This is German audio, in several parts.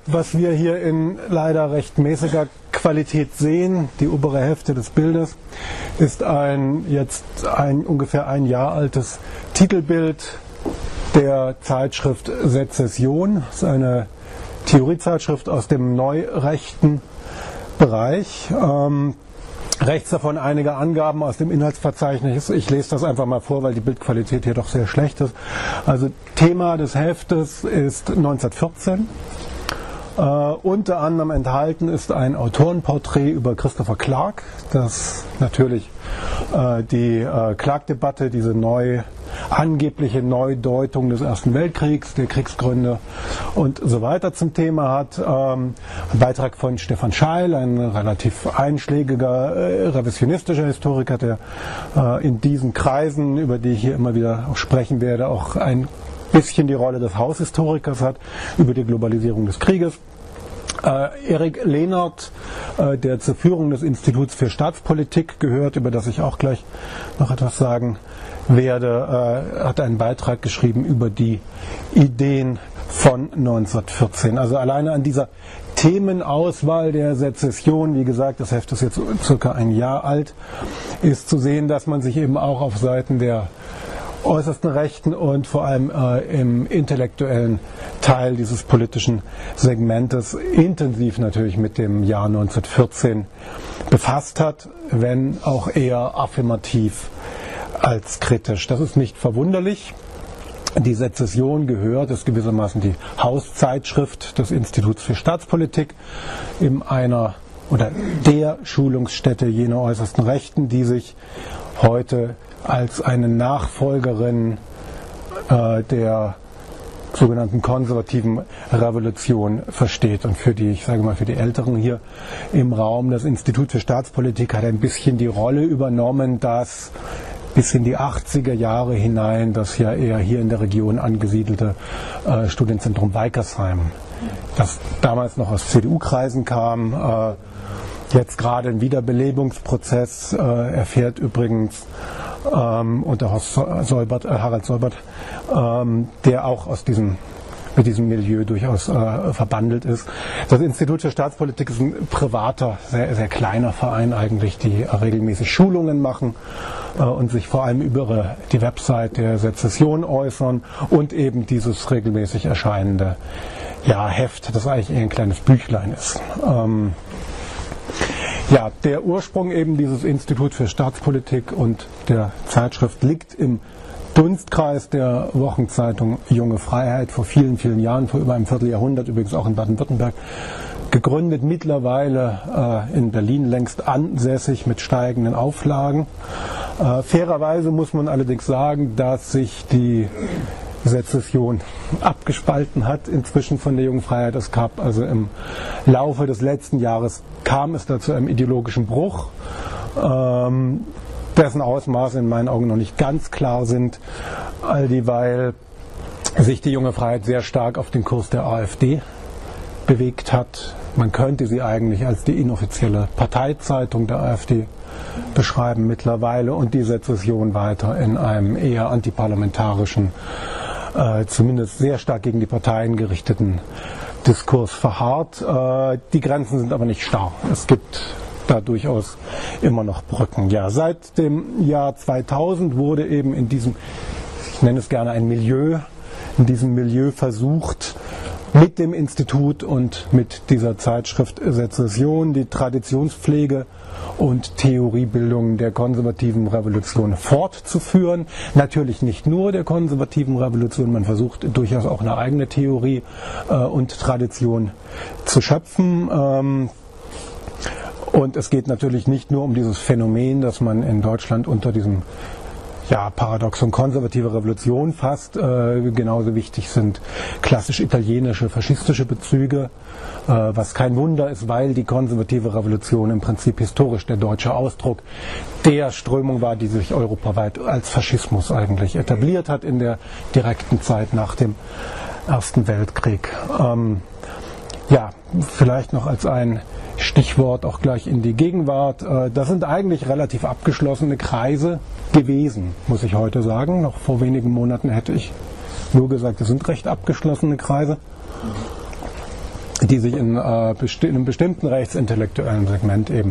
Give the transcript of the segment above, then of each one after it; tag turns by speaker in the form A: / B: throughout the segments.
A: was wir hier in leider recht mäßiger Qualität sehen, die obere Hälfte des Bildes, ist ein ungefähr ein Jahr altes Titelbild der Zeitschrift Sezession. Das ist eine Theoriezeitschrift aus dem neurechten Bereich. Rechts davon einige Angaben aus dem Inhaltsverzeichnis. Ich lese das einfach mal vor, weil die Bildqualität hier doch sehr schlecht ist. Also Thema des Heftes ist 1914. Unter anderem enthalten ist ein Autorenporträt über Christopher Clark, das natürlich die Clark-Debatte, diese angebliche Neudeutung des Ersten Weltkriegs, der Kriegsgründe und so weiter zum Thema hat. Ein Beitrag von Stefan Scheil, ein relativ einschlägiger revisionistischer Historiker, der in diesen Kreisen, über die ich hier immer wieder auch sprechen werde, auch ein bisschen die Rolle des Haushistorikers hat, über die Globalisierung des Krieges. Erik Lehnert, der zur Führung des Instituts für Staatspolitik gehört, über das ich auch gleich noch etwas sagen werde, hat einen Beitrag geschrieben über die Ideen von 1914. Also alleine an dieser Themenauswahl der Sezession, wie gesagt, das Heft ist jetzt circa ein Jahr alt, ist zu sehen, dass man sich eben auch auf Seiten der äußersten Rechten und vor allem im intellektuellen Teil dieses politischen Segmentes intensiv natürlich mit dem Jahr 1914 befasst hat, wenn auch eher affirmativ als kritisch. Das ist nicht verwunderlich. Die Sezession ist gewissermaßen die Hauszeitschrift des Instituts für Staatspolitik in einer oder der Schulungsstätte jener äußersten Rechten, die sich heute als eine Nachfolgerin der sogenannten konservativen Revolution versteht und für die, ich sage mal für die Älteren hier im Raum, das Institut für Staatspolitik hat ein bisschen die Rolle übernommen, dass bis in die 80er Jahre hinein das ja eher hier in der Region angesiedelte Studienzentrum Weikersheim, das damals noch aus CDU-Kreisen kam, jetzt gerade ein Wiederbelebungsprozess erfährt übrigens unter Harald Seubert, der auch mit diesem Milieu durchaus verbandelt ist. Das Institut für Staatspolitik ist ein privater, sehr, sehr kleiner Verein eigentlich, die regelmäßig Schulungen machen und sich vor allem über die Website der Sezession äußern und eben dieses regelmäßig erscheinende Heft, das eigentlich eher ein kleines Büchlein ist. Der Ursprung eben dieses Institut für Staatspolitik und der Zeitschrift liegt im Dunstkreis der Wochenzeitung Junge Freiheit vor vielen, vielen Jahren, vor über einem Vierteljahrhundert, übrigens auch in Baden-Württemberg, gegründet, mittlerweile in Berlin längst ansässig mit steigenden Auflagen. Fairerweise muss man allerdings sagen, dass sich die Sezession abgespalten hat inzwischen von der Jungen Freiheit. Es gab also im Laufe des letzten Jahres kam es dazu einem ideologischen Bruch, dessen Ausmaße in meinen Augen noch nicht ganz klar sind, all dieweil sich die Junge Freiheit sehr stark auf den Kurs der AfD bewegt hat. Man könnte sie eigentlich als die inoffizielle Parteizeitung der AfD beschreiben mittlerweile und die Sezession weiter in einem eher antiparlamentarischen, zumindest sehr stark gegen die Parteien gerichteten Diskurs verharrt. Die Grenzen sind aber nicht starr. Es gibt da durchaus immer noch Brücken. Ja, seit dem Jahr 2000 wurde eben in diesem, ich nenne es gerne ein Milieu, in diesem Milieu versucht, mit dem Institut und mit dieser Zeitschrift Sezession die Traditionspflege und Theoriebildung der konservativen Revolution fortzuführen. Natürlich nicht nur der konservativen Revolution, man versucht durchaus auch eine eigene Theorie und Tradition zu schöpfen. Und es geht natürlich nicht nur um dieses Phänomen, dass man in Deutschland unter diesem Paradoxon konservative Revolution fasst. Genauso wichtig sind klassisch italienische, faschistische Bezüge, was kein Wunder ist, weil die konservative Revolution im Prinzip historisch der deutsche Ausdruck der Strömung war, die sich europaweit als Faschismus eigentlich etabliert hat in der direkten Zeit nach dem Ersten Weltkrieg. Vielleicht noch als ein Stichwort auch gleich in die Gegenwart. Das sind eigentlich relativ abgeschlossene Kreise gewesen, muss ich heute sagen. Noch vor wenigen Monaten hätte ich nur gesagt, das sind recht abgeschlossene Kreise. die sich in einem bestimmten rechtsintellektuellen Segment eben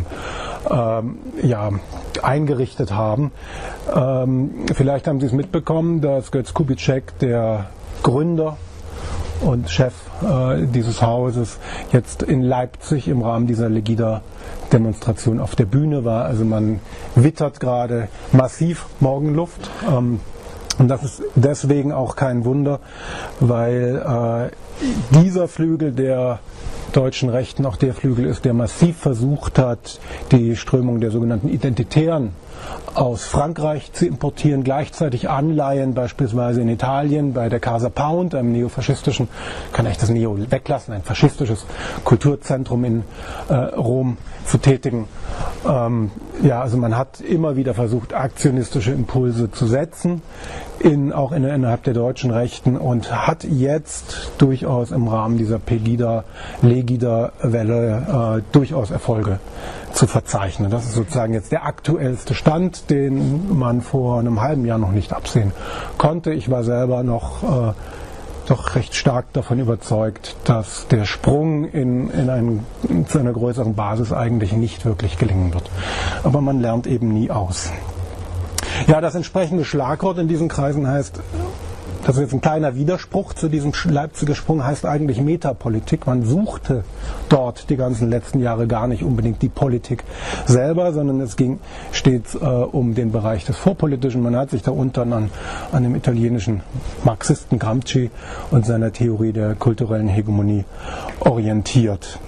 A: eingerichtet haben. Vielleicht haben Sie es mitbekommen, dass Götz Kubitschek, der Gründer und Chef dieses Hauses, jetzt in Leipzig im Rahmen dieser Legida-Demonstration auf der Bühne war. Also man wittert gerade massiv Morgenluft. Und das ist deswegen auch kein Wunder, weil dieser Flügel der deutschen Rechten auch der Flügel ist, der massiv versucht hat, die Strömung der sogenannten Identitären aus Frankreich zu importieren, gleichzeitig Anleihen beispielsweise in Italien bei der Casa Pound, einem neofaschistischen, kann ich das Neo weglassen, ein faschistisches Kulturzentrum in Rom zu tätigen. Also man hat immer wieder versucht, aktionistische Impulse zu setzen, auch innerhalb der deutschen Rechten, und hat jetzt durchaus im Rahmen dieser Pegida-Legida-Welle durchaus Erfolge zu verzeichnen. Das ist sozusagen jetzt der aktuellste Stand, den man vor einem halben Jahr noch nicht absehen konnte. Ich war selber noch doch recht stark davon überzeugt, dass der Sprung zu einer größeren Basis eigentlich nicht wirklich gelingen wird. Aber man lernt eben nie aus. Ja, das entsprechende Schlagwort in diesen Kreisen heißt, das ist jetzt ein kleiner Widerspruch zu diesem Leipziger Sprung, heißt eigentlich Metapolitik. Man suchte dort die ganzen letzten Jahre gar nicht unbedingt die Politik selber, sondern es ging stets um den Bereich des Vorpolitischen. Man hat sich da unten an dem italienischen Marxisten Gramsci und seiner Theorie der kulturellen Hegemonie orientiert.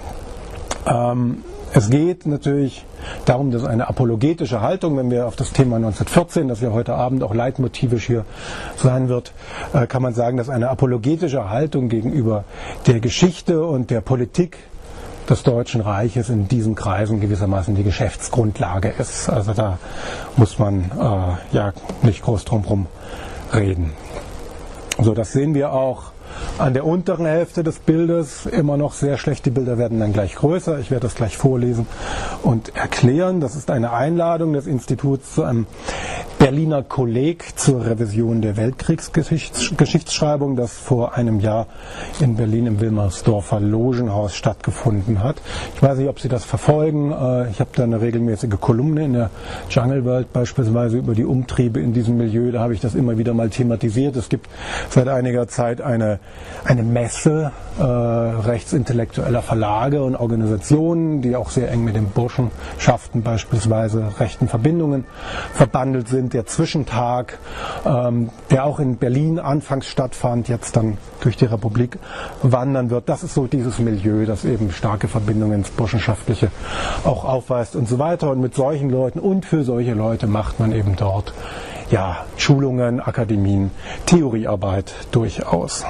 A: Es geht natürlich darum, dass eine apologetische Haltung, wenn wir auf das Thema 1914, das ja heute Abend auch leitmotivisch hier sein wird, kann man sagen, dass eine apologetische Haltung gegenüber der Geschichte und der Politik des Deutschen Reiches in diesen Kreisen gewissermaßen die Geschäftsgrundlage ist. Also da muss man nicht groß drum herum reden. So, das sehen wir auch an der unteren Hälfte des Bildes. Immer noch sehr schlecht, die Bilder werden dann gleich größer. Ich werde das gleich vorlesen und erklären. Das ist eine Einladung des Instituts zu einem Berliner Kolleg zur Revision der Weltkriegsgeschichtsschreibung, das vor einem Jahr in Berlin im Wilmersdorfer Logenhaus stattgefunden hat. Ich weiß nicht, ob Sie das verfolgen. Ich habe da eine regelmäßige Kolumne in der Jungle World beispielsweise über die Umtriebe in diesem Milieu. Da habe ich das immer wieder mal thematisiert. Es gibt seit einiger Zeit eine Messe rechtsintellektueller Verlage und Organisationen, die auch sehr eng mit den Burschenschaften beispielsweise rechten Verbindungen verbandelt sind. Der Zwischentag, der auch in Berlin anfangs stattfand, jetzt dann durch die Republik wandern wird. Das ist so dieses Milieu, das eben starke Verbindungen ins Burschenschaftliche auch aufweist und so weiter. Und mit solchen Leuten und für solche Leute macht man eben dort Schulungen, Akademien, Theoriearbeit durchaus.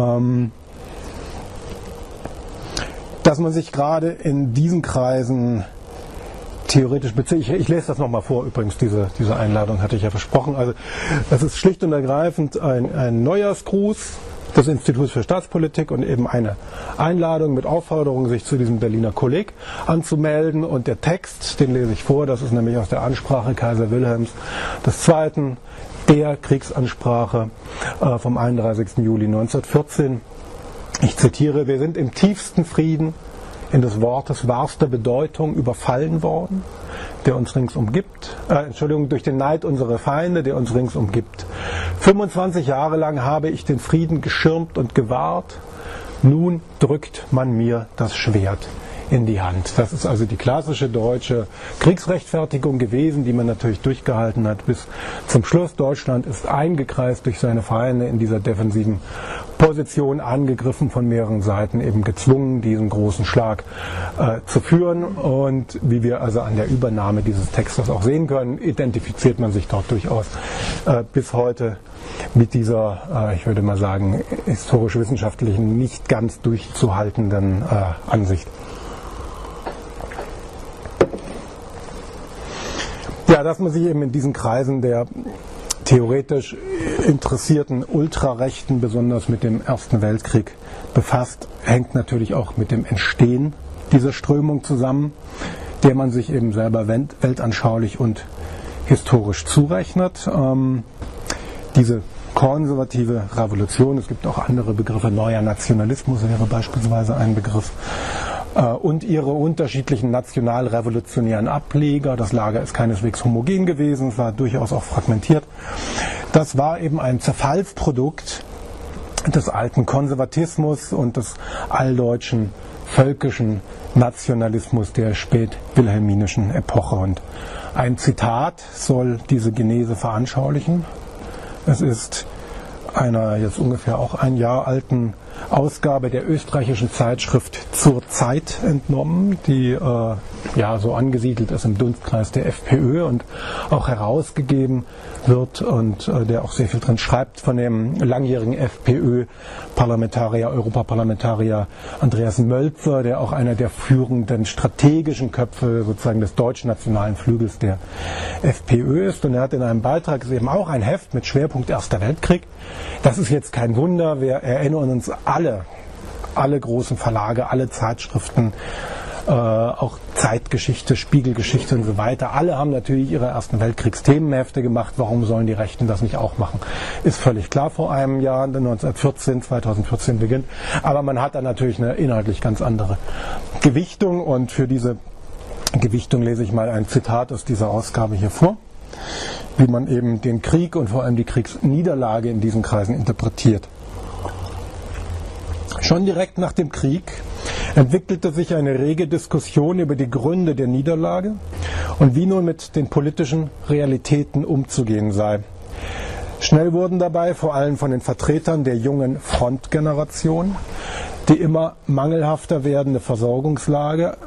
A: Dass man sich gerade in diesen Kreisen theoretisch bezieht. Ich lese das nochmal vor, übrigens, diese Einladung hatte ich ja versprochen. Also das ist schlicht und ergreifend ein Neujahrsgruß des Instituts für Staatspolitik und eben eine Einladung mit Aufforderung, sich zu diesem Berliner Kolleg anzumelden. Und der Text, den lese ich vor, das ist nämlich aus der Ansprache Kaiser Wilhelms II., der Kriegsansprache vom 31. Juli 1914. Ich zitiere: Wir sind im tiefsten Frieden, in des Wortes wahrster Bedeutung, überfallen worden, der uns ringsum gibt, durch den Neid unserer Feinde, der uns ringsum gibt. 25 Jahre lang habe ich den Frieden geschirmt und gewahrt, nun drückt man mir das Schwert in die Hand. Das ist also die klassische deutsche Kriegsrechtfertigung gewesen, die man natürlich durchgehalten hat bis zum Schluss. Deutschland ist eingekreist durch seine Feinde in dieser defensiven Position, angegriffen von mehreren Seiten, eben gezwungen, diesen großen Schlag zu führen. Und wie wir also an der Übernahme dieses Textes auch sehen können, identifiziert man sich dort durchaus bis heute mit dieser, ich würde mal sagen, historisch-wissenschaftlichen, nicht ganz durchzuhaltenden Ansicht. Ja, dass man sich eben in diesen Kreisen der theoretisch interessierten Ultrarechten besonders mit dem Ersten Weltkrieg befasst, hängt natürlich auch mit dem Entstehen dieser Strömung zusammen, der man sich eben selber weltanschaulich und historisch zurechnet. Diese konservative Revolution. Es gibt auch andere Begriffe, neuer Nationalismus wäre beispielsweise ein Begriff. Und ihre unterschiedlichen nationalrevolutionären Ableger. Das Lager ist keineswegs homogen gewesen, es war durchaus auch fragmentiert. Das war eben ein Zerfallsprodukt des alten Konservatismus und des alldeutschen völkischen Nationalismus der spätwilhelminischen Epoche. Und ein Zitat soll diese Genese veranschaulichen. Es ist einer jetzt ungefähr auch ein Jahr alten Ausgabe der österreichischen Zeitschrift Zur Zeit entnommen, die so angesiedelt ist im Dunstkreis der FPÖ und auch herausgegeben wird und der auch sehr viel drin schreibt von dem langjährigen FPÖ-Parlamentarier, Europaparlamentarier Andreas Mölzer, der auch einer der führenden strategischen Köpfe sozusagen des deutschen nationalen Flügels der FPÖ ist. Und er hat in einem Beitrag eben auch ein Heft mit Schwerpunkt Erster Weltkrieg. Das ist jetzt kein Wunder, wir erinnern uns alle großen Verlage, alle Zeitschriften, auch Zeitgeschichte, Spiegelgeschichte und so weiter. Alle haben natürlich ihre Ersten Weltkriegsthemenhefte gemacht. Warum sollen die Rechten das nicht auch machen? Ist völlig klar vor einem Jahr, 2014 beginnt. Aber man hat dann natürlich eine inhaltlich ganz andere Gewichtung. Und für diese Gewichtung lese ich mal ein Zitat aus dieser Ausgabe hier vor, wie man eben den Krieg und vor allem die Kriegsniederlage in diesen Kreisen interpretiert. Schon direkt nach dem Krieg entwickelte sich eine rege Diskussion über die Gründe der Niederlage und wie nun mit den politischen Realitäten umzugehen sei. Schnell wurden dabei vor allem von den Vertretern der jungen Frontgeneration die immer mangelhafter werdende Versorgungslage,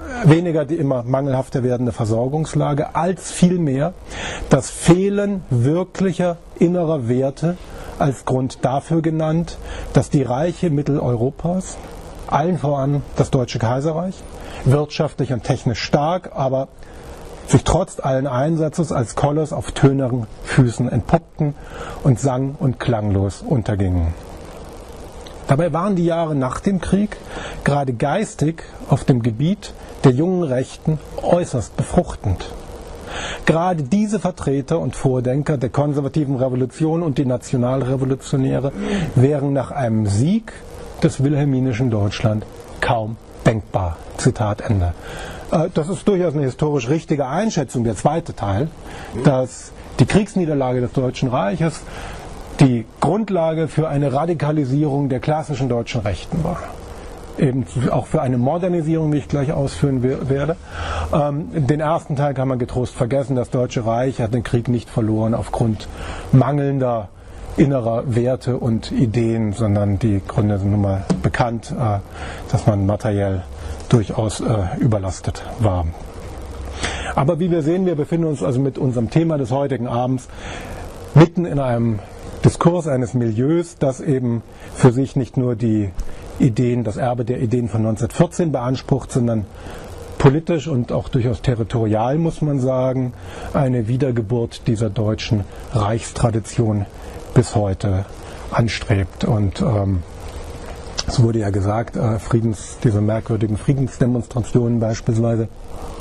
A: als vielmehr das Fehlen wirklicher innerer Werte als Grund dafür genannt, dass die Reiche Mitteleuropas, allen voran das Deutsche Kaiserreich, wirtschaftlich und technisch stark, aber sich trotz allen Einsatzes als Koloss auf töneren Füßen entpuppten und sang- und klanglos untergingen. Dabei waren die Jahre nach dem Krieg gerade geistig auf dem Gebiet der jungen Rechten äußerst befruchtend. Gerade diese Vertreter und Vordenker der konservativen Revolution und die Nationalrevolutionäre wären nach einem Sieg des wilhelminischen Deutschland kaum denkbar. Zitat Ende. Das ist durchaus eine historisch richtige Einschätzung, der zweite Teil, dass die Kriegsniederlage des Deutschen Reiches die Grundlage für eine Radikalisierung der klassischen deutschen Rechten war. Eben auch für eine Modernisierung, wie ich gleich ausführen werde. Den ersten Teil kann man getrost vergessen. Das Deutsche Reich hat den Krieg nicht verloren aufgrund mangelnder innerer Werte und Ideen, sondern die Gründe sind nun mal bekannt, dass man materiell durchaus überlastet war. Aber wie wir sehen, wir befinden uns also mit unserem Thema des heutigen Abends mitten in einem Diskurs eines Milieus, das eben für sich nicht nur die Ideen, das Erbe der Ideen von 1914 beansprucht, sondern politisch und auch durchaus territorial, muss man sagen, eine Wiedergeburt dieser deutschen Reichstradition bis heute anstrebt. Und es wurde ja gesagt, diese merkwürdigen Friedensdemonstrationen beispielsweise,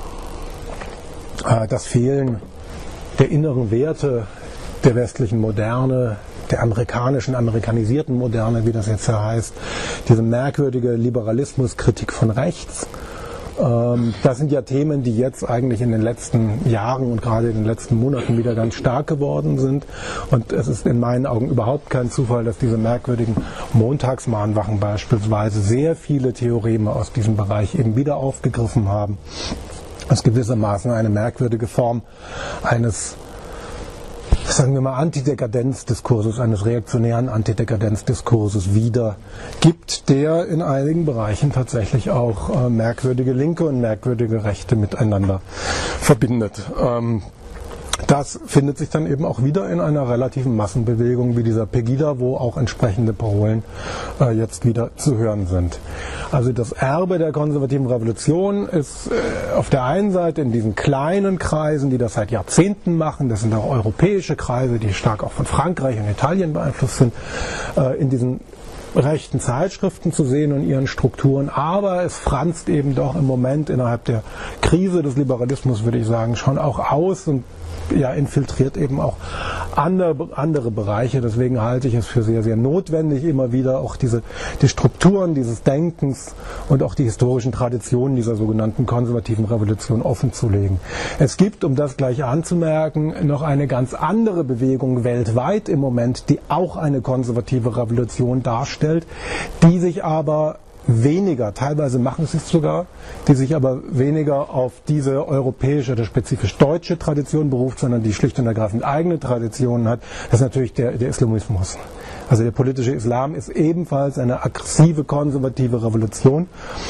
A: das Fehlen der inneren Werte der westlichen Moderne, der amerikanisierten Moderne, wie das jetzt ja heißt, diese merkwürdige Liberalismuskritik von rechts. Das sind ja Themen, die jetzt eigentlich in den letzten Jahren und gerade in den letzten Monaten wieder ganz stark geworden sind. Und es ist in meinen Augen überhaupt kein Zufall, dass diese merkwürdigen Montagsmahnwachen beispielsweise sehr viele Theoreme aus diesem Bereich eben wieder aufgegriffen haben. Was gewissermaßen eine merkwürdige Form eines, sagen wir mal, Antidekadenzdiskurses, eines reaktionären Antidekadenzdiskurses wieder gibt, der in einigen Bereichen tatsächlich auch merkwürdige Linke und merkwürdige Rechte miteinander verbindet. Das findet sich dann eben auch wieder in einer relativen Massenbewegung wie dieser Pegida, wo auch entsprechende Parolen jetzt wieder zu hören sind. Also das Erbe der konservativen Revolution ist auf der einen Seite in diesen kleinen Kreisen, die das seit Jahrzehnten machen, das sind auch europäische Kreise, die stark auch von Frankreich und Italien beeinflusst sind, in diesen rechten Zeitschriften zu sehen und ihren Strukturen, aber es franzt eben doch im Moment innerhalb der Krise des Liberalismus, würde ich sagen, schon auch aus und ja, infiltriert eben auch andere Bereiche. Deswegen halte ich es für sehr, sehr notwendig, immer wieder auch die Strukturen dieses Denkens und auch die historischen Traditionen dieser sogenannten konservativen Revolution offenzulegen. Es gibt, um das gleich anzumerken, noch eine ganz andere Bewegung weltweit im Moment, die auch eine konservative Revolution darstellt, die sich aber weniger, teilweise machen sie es sogar, die sich aber weniger auf diese europäische oder spezifisch deutsche Tradition beruft, sondern die schlicht und ergreifend eigene Traditionen hat. Das ist natürlich der Islamismus. Also der politische Islam ist ebenfalls eine aggressive, konservative Revolution,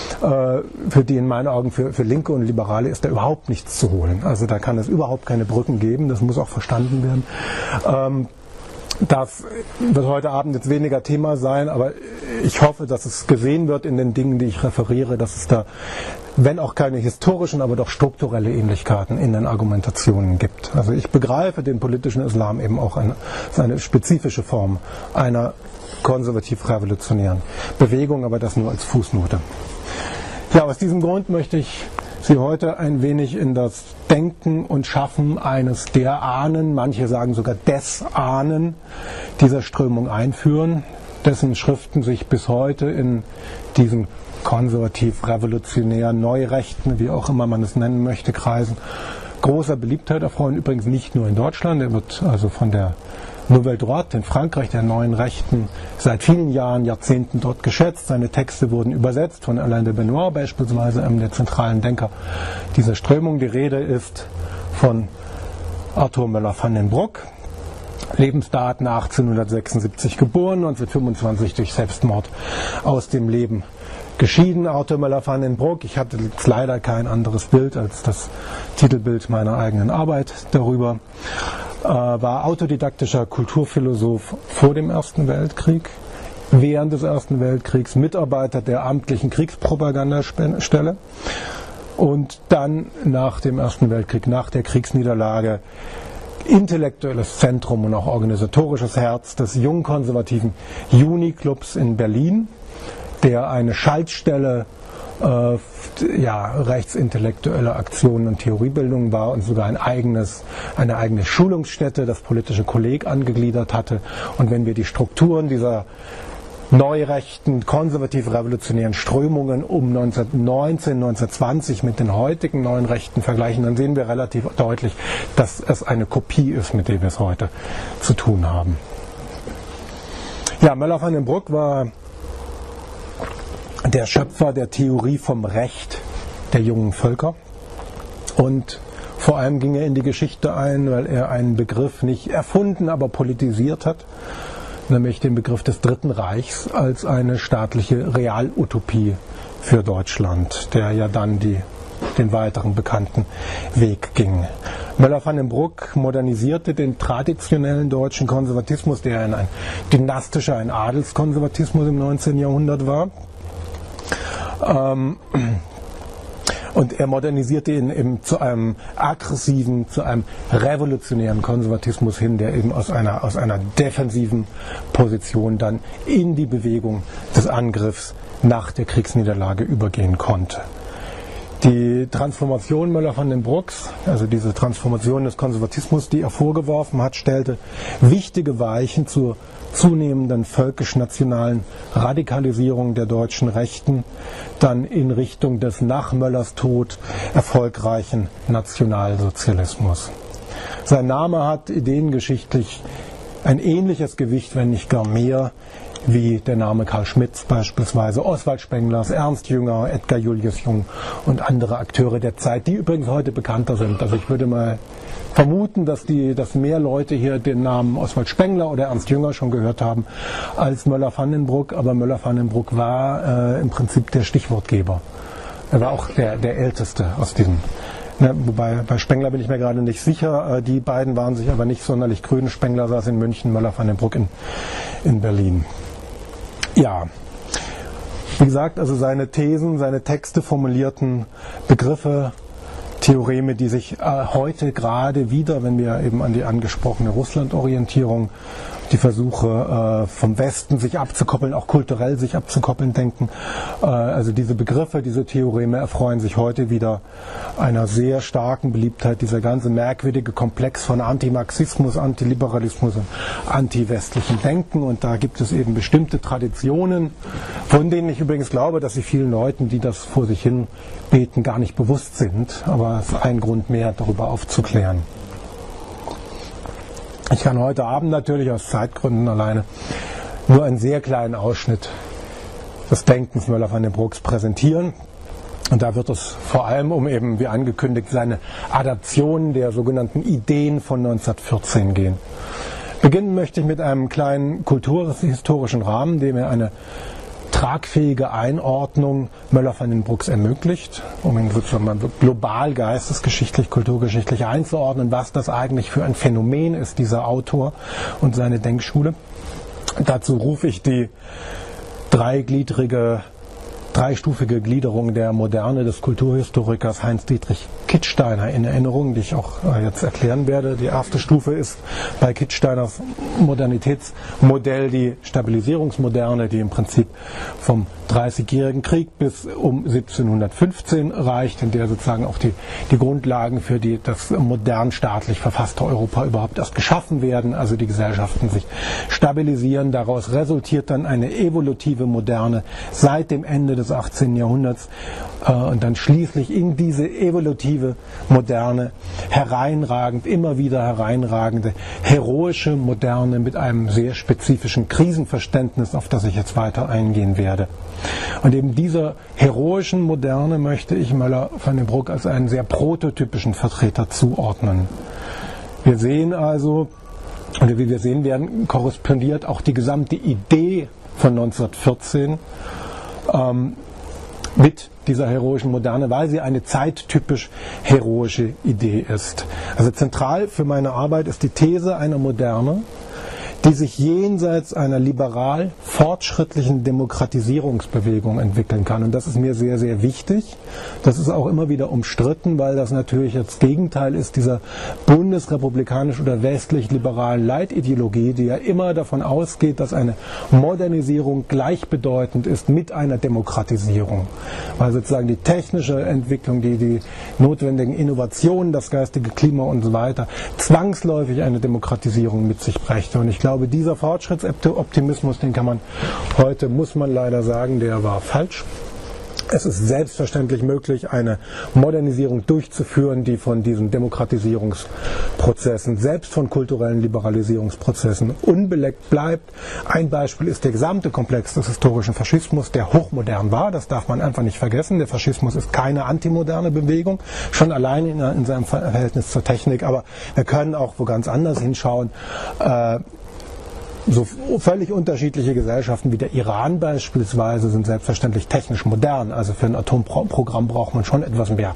A: für die in meinen Augen für Linke und Liberale ist da überhaupt nichts zu holen. Also da kann es überhaupt keine Brücken geben, das muss auch verstanden werden. Das wird heute Abend jetzt weniger Thema sein, aber ich hoffe, dass es gesehen wird in den Dingen, die ich referiere, dass es da, wenn auch keine historischen, aber doch strukturelle Ähnlichkeiten in den Argumentationen gibt. Also ich begreife den politischen Islam eben auch als eine spezifische Form einer konservativ-revolutionären Bewegung, aber das nur als Fußnote. Ja, aus diesem Grund möchte ich Sie heute ein wenig in das Denken und Schaffen eines der Ahnen, manche sagen sogar des Ahnen dieser Strömung einführen, dessen Schriften sich bis heute in diesen konservativ-revolutionären Neurechten, wie auch immer man es nennen möchte, Kreisen großer Beliebtheit erfreuen. Übrigens nicht nur in Deutschland, er wird also von der Nouvelle Droite in Frankreich, der neuen Rechten, seit vielen Jahren, Jahrzehnten dort geschätzt. Seine Texte wurden übersetzt von Alain de Benoist beispielsweise, einem der zentralen Denker dieser Strömung. Die Rede ist von Arthur Müller-van den Bruck, Lebensdaten 1876 geboren, 1925 durch Selbstmord aus dem Leben geschieden. Arthur Müller-van den Bruck, ich hatte jetzt leider kein anderes Bild als das Titelbild meiner eigenen Arbeit darüber, war autodidaktischer Kulturphilosoph vor dem Ersten Weltkrieg, während des Ersten Weltkriegs Mitarbeiter der amtlichen Kriegspropagandastelle und dann nach dem Ersten Weltkrieg, nach der Kriegsniederlage, intellektuelles Zentrum und auch organisatorisches Herz des jungkonservativen Juni-Clubs in Berlin, der eine Schaltstelle rechtsintellektuelle Aktionen und Theoriebildung war und sogar eine eigene Schulungsstätte, das politische Kolleg, angegliedert hatte. Und wenn wir die Strukturen dieser neurechten, konservativ-revolutionären Strömungen um 1919, 1920 mit den heutigen neuen Rechten vergleichen, dann sehen wir relativ deutlich, dass es eine Kopie ist, mit der wir es heute zu tun haben. Ja, Müller-van den Bruck war der Schöpfer der Theorie vom Recht der jungen Völker und vor allem ging er in die Geschichte ein, weil er einen Begriff nicht erfunden, aber politisiert hat, nämlich den Begriff des Dritten Reichs als eine staatliche Realutopie für Deutschland, der ja dann den weiteren bekannten Weg ging. Müller-van den Bruck modernisierte den traditionellen deutschen Konservatismus, der ein dynastischer, ein Adelskonservatismus im 19. Jahrhundert war. Und er modernisierte ihn eben zu einem aggressiven, zu einem revolutionären Konservatismus hin, der eben aus einer defensiven Position dann in die Bewegung des Angriffs nach der Kriegsniederlage übergehen konnte. Die Transformation Müller-van den Brucks, also diese Transformation des Konservatismus, die er vorgeworfen hat, stellte wichtige Weichen zur zunehmenden völkisch-nationalen Radikalisierung der deutschen Rechten, dann in Richtung des nach Möllers Tod erfolgreichen Nationalsozialismus. Sein Name hat ideengeschichtlich ein ähnliches Gewicht, wenn nicht gar mehr, wie der Name Karl Schmitts beispielsweise, Oswald Spenglers, Ernst Jünger, Edgar Julius Jung und andere Akteure der Zeit, die übrigens heute bekannter sind. Also ich würde mal vermuten, dass mehr Leute hier den Namen Oswald Spengler oder Ernst Jünger schon gehört haben als Müller-van den Bruck, aber Müller-van den Bruck war im Prinzip der Stichwortgeber. Er war auch der Älteste aus diesem. Wobei bei Spengler bin ich mir gerade nicht sicher. Die beiden waren sich aber nicht sonderlich grün. Spengler saß in München, Müller-van den Bruck in Berlin. Ja, wie gesagt, also seine Thesen, seine Texte formulierten Begriffe, Theoreme, die sich heute gerade wieder, wenn wir eben an die angesprochene Russland-Orientierung die Versuche vom Westen sich abzukoppeln, auch kulturell sich abzukoppeln, denken. Also diese Begriffe, diese Theoreme erfreuen sich heute wieder einer sehr starken Beliebtheit. Dieser ganze merkwürdige Komplex von Antimarxismus, Antiliberalismus und antiwestlichem Denken. Und da gibt es eben bestimmte Traditionen, von denen ich übrigens glaube, dass sie vielen Leuten, die das vor sich hin beten, gar nicht bewusst sind. Aber es ist ein Grund mehr, darüber aufzuklären. Ich kann heute Abend natürlich aus Zeitgründen alleine nur einen sehr kleinen Ausschnitt des Denkens Möller van den Broeks präsentieren. Und da wird es vor allem um eben, wie angekündigt, seine Adaption der sogenannten Ideen von 1914 gehen. Beginnen möchte ich mit einem kleinen kulturhistorischen Rahmen, dem er eine tragfähige Einordnung Möller van den Broeks ermöglicht, um ihn sozusagen global geistesgeschichtlich, kulturgeschichtlich einzuordnen, was das eigentlich für ein Phänomen ist, dieser Autor und seine Denkschule. Dazu rufe ich die dreistufige Gliederung der Moderne des Kulturhistorikers Heinz-Dietrich Kittsteiner in Erinnerung, die ich auch jetzt erklären werde. Die erste Stufe ist bei Kittsteiners Modernitätsmodell die Stabilisierungsmoderne, die im Prinzip vom Dreißigjährigen Krieg bis um 1715 reicht, in der sozusagen auch die Grundlagen für das modern staatlich verfasste Europa überhaupt erst geschaffen werden, also die Gesellschaften sich stabilisieren. Daraus resultiert dann eine evolutive Moderne seit dem Ende des 18. Jahrhunderts und dann schließlich in diese evolutive Moderne immer wieder hereinragende, heroische Moderne mit einem sehr spezifischen Krisenverständnis, auf das ich jetzt weiter eingehen werde. Und eben dieser heroischen Moderne möchte ich Möller van den Broek als einen sehr prototypischen Vertreter zuordnen. Wir sehen also, oder wie wir sehen werden, korrespondiert auch die gesamte Idee von 1914 mit dieser heroischen Moderne, weil sie eine zeittypisch heroische Idee ist. Also zentral für meine Arbeit ist die These einer Moderne, die sich jenseits einer liberal fortschrittlichen Demokratisierungsbewegung entwickeln kann. Und das ist mir sehr, sehr wichtig. Das ist auch immer wieder umstritten, weil das natürlich das Gegenteil ist dieser bundesrepublikanisch oder westlich-liberalen Leitideologie, die ja immer davon ausgeht, dass eine Modernisierung gleichbedeutend ist mit einer Demokratisierung. Weil sozusagen die technische Entwicklung, die notwendigen Innovationen, das geistige Klima und so weiter, zwangsläufig eine Demokratisierung mit sich brächte. Und ich glaube, dieser Fortschrittsoptimismus, den muss man leider sagen, der war falsch. Es ist selbstverständlich möglich, eine Modernisierung durchzuführen, die von diesen Demokratisierungsprozessen, selbst von kulturellen Liberalisierungsprozessen unbeleckt bleibt. Ein Beispiel ist der gesamte Komplex des historischen Faschismus, der hochmodern war. Das darf man einfach nicht vergessen. Der Faschismus ist keine antimoderne Bewegung, schon allein in seinem Verhältnis zur Technik. Aber wir können auch wo ganz anders hinschauen. So völlig unterschiedliche Gesellschaften wie der Iran beispielsweise sind selbstverständlich technisch modern. Also für ein Atomprogramm braucht man schon etwas mehr.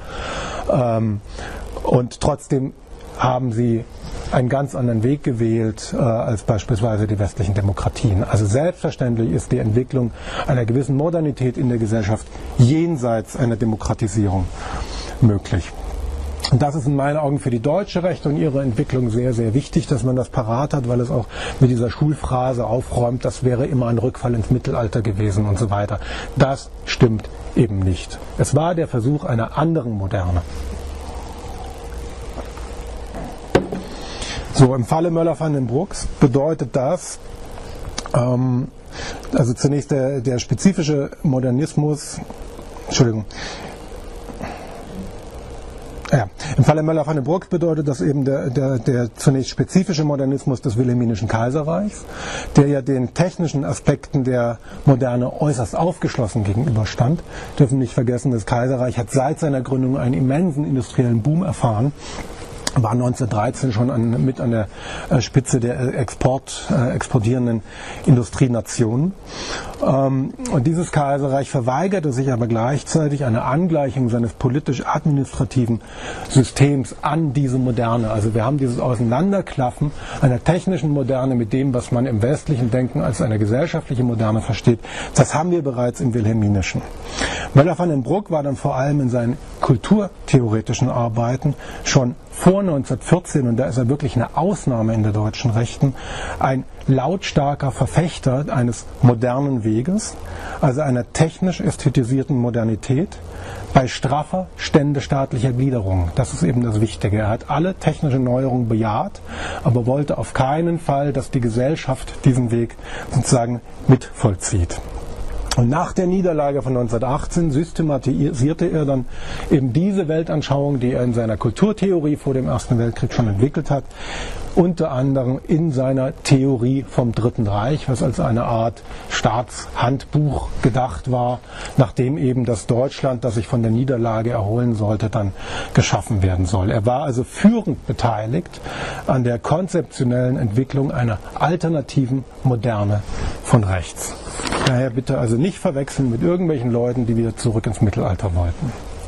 A: Und trotzdem haben sie einen ganz anderen Weg gewählt als beispielsweise die westlichen Demokratien. Also selbstverständlich ist die Entwicklung einer gewissen Modernität in der Gesellschaft jenseits einer Demokratisierung möglich. Und das ist in meinen Augen für die deutsche Rechte und ihre Entwicklung sehr, sehr wichtig, dass man das parat hat, weil es auch mit dieser Schulphrase aufräumt, das wäre immer ein Rückfall ins Mittelalter gewesen und so weiter. Das stimmt eben nicht. Es war der Versuch einer anderen Moderne. So, im Falle Möller van den Broeks bedeutet das, also zunächst der spezifische Modernismus, Ja, im Falle Möller van den Broeks bedeutet das eben der zunächst spezifische Modernismus des Wilhelminischen Kaiserreichs, der ja den technischen Aspekten der Moderne äußerst aufgeschlossen gegenüberstand. Wir dürfen nicht vergessen, das Kaiserreich hat seit seiner Gründung einen immensen industriellen Boom erfahren. War 1913 schon mit an der Spitze der exportierenden Industrienationen. Und dieses Kaiserreich verweigerte sich aber gleichzeitig eine Angleichung seines politisch-administrativen Systems an diese Moderne. Also wir haben dieses Auseinanderklaffen einer technischen Moderne mit dem, was man im westlichen Denken als eine gesellschaftliche Moderne versteht. Das haben wir bereits im Wilhelminischen. Möller van den Broek war dann vor allem in seinen kulturtheoretischen Arbeiten schon vor 1914, und da ist er wirklich eine Ausnahme in der deutschen Rechten, ein lautstarker Verfechter eines modernen Weges, also einer technisch ästhetisierten Modernität, bei straffer ständestaatlicher Gliederung. Das ist eben das Wichtige. Er hat alle technischen Neuerungen bejaht, aber wollte auf keinen Fall, dass die Gesellschaft diesen Weg sozusagen mitvollzieht. Und nach der Niederlage von 1918 systematisierte er dann eben diese Weltanschauung, die er in seiner Kulturtheorie vor dem Ersten Weltkrieg schon entwickelt hat, unter anderem in seiner Theorie vom Dritten Reich, was als eine Art Staatshandbuch gedacht war, nachdem eben das Deutschland, das sich von der Niederlage erholen sollte, dann geschaffen werden soll. Er war also führend beteiligt an der konzeptionellen Entwicklung einer alternativen Moderne von rechts. Daher bitte also nicht verwechseln mit irgendwelchen Leuten, die wieder zurück ins Mittelalter wollten.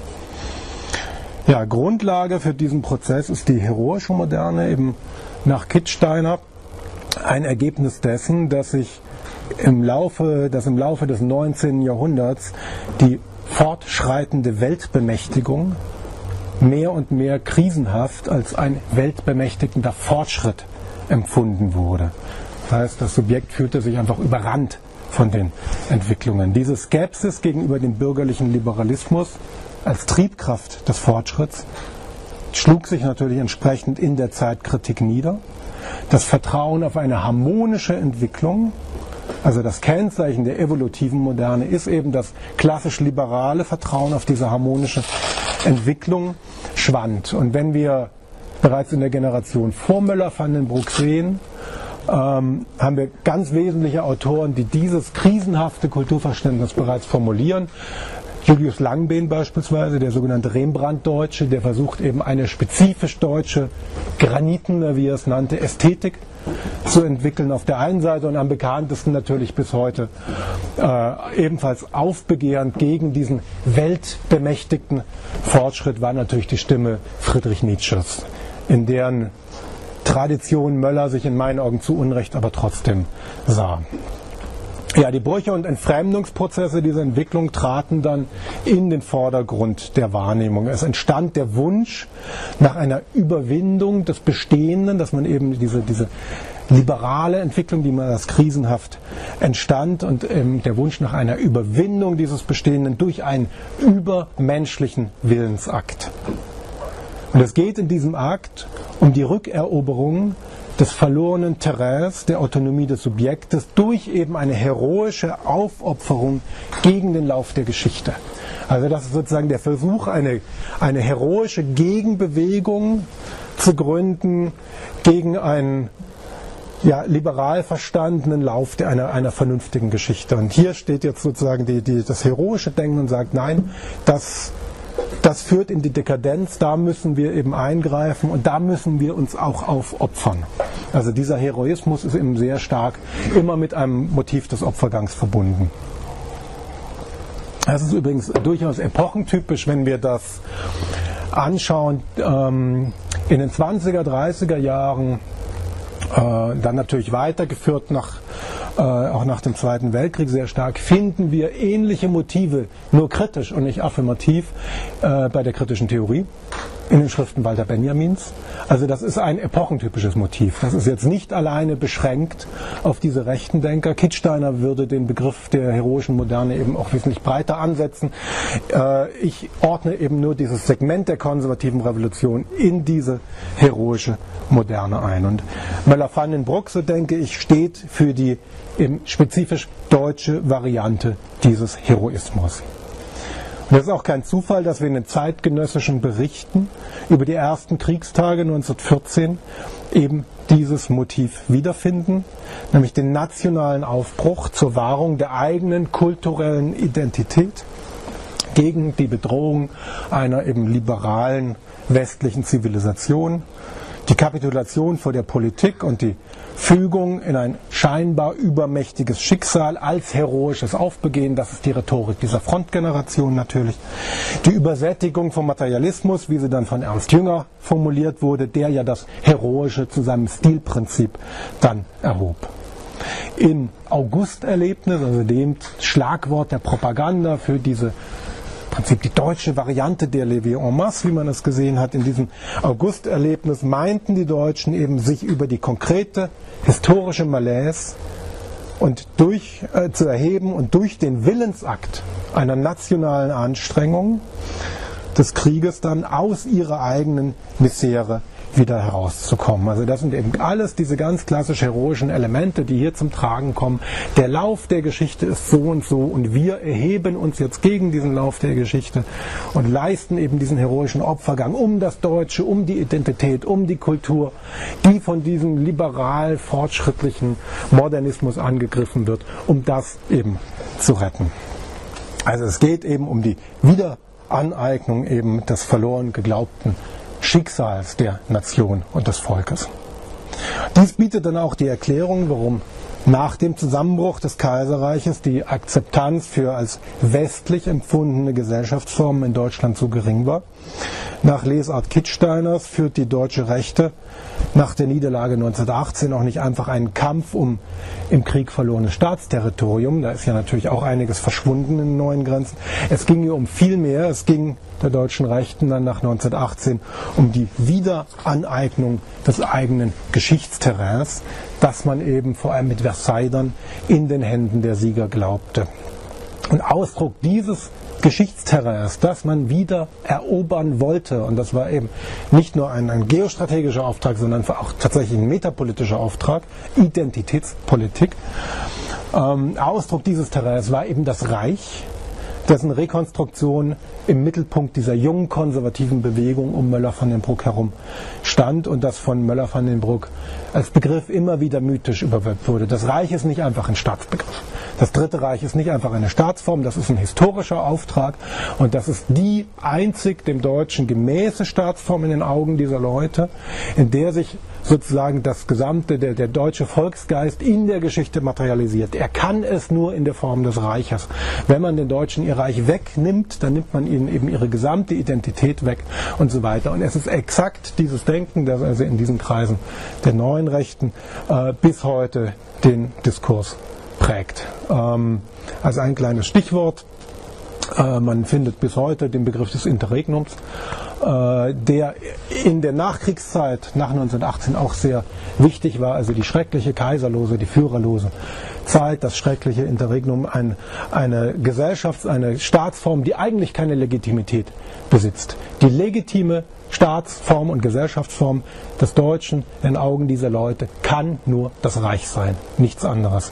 A: Ja, Grundlage für diesen Prozess ist die heroische Moderne, eben nach Kittsteiner ein Ergebnis dessen, dass im Laufe des 19. Jahrhunderts die fortschreitende Weltbemächtigung mehr und mehr krisenhaft als ein weltbemächtigender Fortschritt empfunden wurde. Das heißt, das Subjekt fühlte sich einfach überrannt von den Entwicklungen. Diese Skepsis gegenüber dem bürgerlichen Liberalismus als Triebkraft des Fortschritts schlug sich natürlich entsprechend in der Zeitkritik nieder. Das Vertrauen auf eine harmonische Entwicklung, also das Kennzeichen der evolutiven Moderne, ist eben das klassisch liberale Vertrauen auf diese harmonische Entwicklung schwand. Und wenn wir bereits in der Generation vor Müller-van den Broek sehen, haben wir ganz wesentliche Autoren, die dieses krisenhafte Kulturverständnis bereits formulieren. Julius Langbehn beispielsweise, der sogenannte Rembrandt-Deutsche, der versucht eben eine spezifisch deutsche, granitene, wie er es nannte, Ästhetik zu entwickeln auf der einen Seite, und am bekanntesten natürlich bis heute ebenfalls aufbegehrend gegen diesen weltbemächtigten Fortschritt war natürlich die Stimme Friedrich Nietzsches, in deren Tradition Möller sich in meinen Augen zu Unrecht aber trotzdem sah. Ja, die Brüche und Entfremdungsprozesse dieser Entwicklung traten dann in den Vordergrund der Wahrnehmung. Es entstand der Wunsch nach einer Überwindung des Bestehenden, dass man eben diese liberale Entwicklung, die man als krisenhaft entstand, und der Wunsch nach einer Überwindung dieses Bestehenden durch einen übermenschlichen Willensakt. Und es geht in diesem Akt um die Rückeroberung des verlorenen Terrains, der Autonomie des Subjektes, durch eben eine heroische Aufopferung gegen den Lauf der Geschichte. Also das ist sozusagen der Versuch, eine heroische Gegenbewegung zu gründen gegen einen liberal verstandenen Lauf einer vernünftigen Geschichte. Und hier steht jetzt sozusagen das heroische Denken und sagt, nein, das führt in die Dekadenz, da müssen wir eben eingreifen und da müssen wir uns auch aufopfern. Also dieser Heroismus ist eben sehr stark immer mit einem Motiv des Opfergangs verbunden. Das ist übrigens durchaus epochentypisch, wenn wir das anschauen. In den 20er, 30er Jahren, dann natürlich weitergeführt auch nach dem Zweiten Weltkrieg sehr stark, finden wir ähnliche Motive, nur kritisch und nicht affirmativ, bei der kritischen Theorie in den Schriften Walter Benjamins. Also das ist ein epochentypisches Motiv. Das ist jetzt nicht alleine beschränkt auf diese rechten Denker. Kittsteiner würde den Begriff der heroischen Moderne eben auch wesentlich breiter ansetzen. Ich ordne eben nur dieses Segment der konservativen Revolution in diese heroische Moderne ein. Und Müller-van den Broek, so denke ich, steht für die eben spezifisch deutsche Variante dieses Heroismus. Und es ist auch kein Zufall, dass wir in den zeitgenössischen Berichten über die ersten Kriegstage 1914 eben dieses Motiv wiederfinden, nämlich den nationalen Aufbruch zur Wahrung der eigenen kulturellen Identität gegen die Bedrohung einer eben liberalen westlichen Zivilisation, die Kapitulation vor der Politik und die Fügung in ein scheinbar übermächtiges Schicksal als heroisches Aufbegehen, das ist die Rhetorik dieser Frontgeneration natürlich. Die Übersättigung vom Materialismus, wie sie dann von Ernst Jünger formuliert wurde, der ja das Heroische zu seinem Stilprinzip dann erhob. Im Augusterlebnis, also dem Schlagwort der Propaganda für diese Prinzip die deutsche Variante der Levée en masse, wie man es gesehen hat in diesem Augusterlebnis, meinten die Deutschen eben, sich über die konkrete historische Malaise und zu erheben und durch den Willensakt einer nationalen Anstrengung des Krieges dann aus ihrer eigenen Misere wieder herauszukommen. Also das sind eben alles diese ganz klassisch heroischen Elemente, die hier zum Tragen kommen. Der Lauf der Geschichte ist so und wir erheben uns jetzt gegen diesen Lauf der Geschichte und leisten eben diesen heroischen Opfergang um das Deutsche, um die Identität, um die Kultur, die von diesem liberal fortschrittlichen Modernismus angegriffen wird, um das eben zu retten. Also es geht eben um die Wiederaneignung eben des verloren geglaubten Schicksals der Nation und des Volkes. Dies bietet dann auch die Erklärung, warum nach dem Zusammenbruch des Kaiserreiches die Akzeptanz für als westlich empfundene Gesellschaftsformen in Deutschland so gering war. Nach Lesart Kittsteiners führt die deutsche Rechte nach der Niederlage 1918 auch nicht einfach einen Kampf um im Krieg verlorenes Staatsterritorium. Da ist ja natürlich auch einiges verschwunden in neuen Grenzen. Es ging hier um viel mehr. Es ging der deutschen Rechten dann nach 1918 um die Wiederaneignung des eigenen Geschichtsterrains, das man eben vor allem mit Versailles dann in den Händen der Sieger glaubte. Und Ausdruck dieses Geschichtsterrains, das man wieder erobern wollte, und das war eben nicht nur ein geostrategischer Auftrag, sondern auch tatsächlich ein metapolitischer Auftrag, Identitätspolitik. Ausdruck dieses Terrains war eben das Reich, dessen Rekonstruktion im Mittelpunkt dieser jungen konservativen Bewegung um Möller von den Bruck herum stand und das von Möller von den Bruck als Begriff immer wieder mythisch überwölbt wurde. Das Reich ist nicht einfach ein Staatsbegriff. Das Dritte Reich ist nicht einfach eine Staatsform, das ist ein historischer Auftrag und das ist die einzig dem Deutschen gemäße Staatsform in den Augen dieser Leute, in der sich sozusagen das gesamte, der deutsche Volksgeist in der Geschichte materialisiert. Er kann es nur in der Form des Reiches. Wenn man den Deutschen ihr Reich wegnimmt, dann nimmt man ihnen eben ihre gesamte Identität weg und so weiter. Und es ist exakt dieses Denken, das also in diesen Kreisen der neuen Rechten bis heute den Diskurs prägt. Also ein kleines Stichwort. Man findet bis heute den Begriff des Interregnums, der in der Nachkriegszeit nach 1918 auch sehr wichtig war, also die schreckliche kaiserlose, die führerlose Zeit, das schreckliche Interregnum, eine Staatsform, die eigentlich keine Legitimität besitzt. Die legitime Staatsform und Gesellschaftsform des Deutschen in den Augen dieser Leute kann nur das Reich sein, nichts anderes.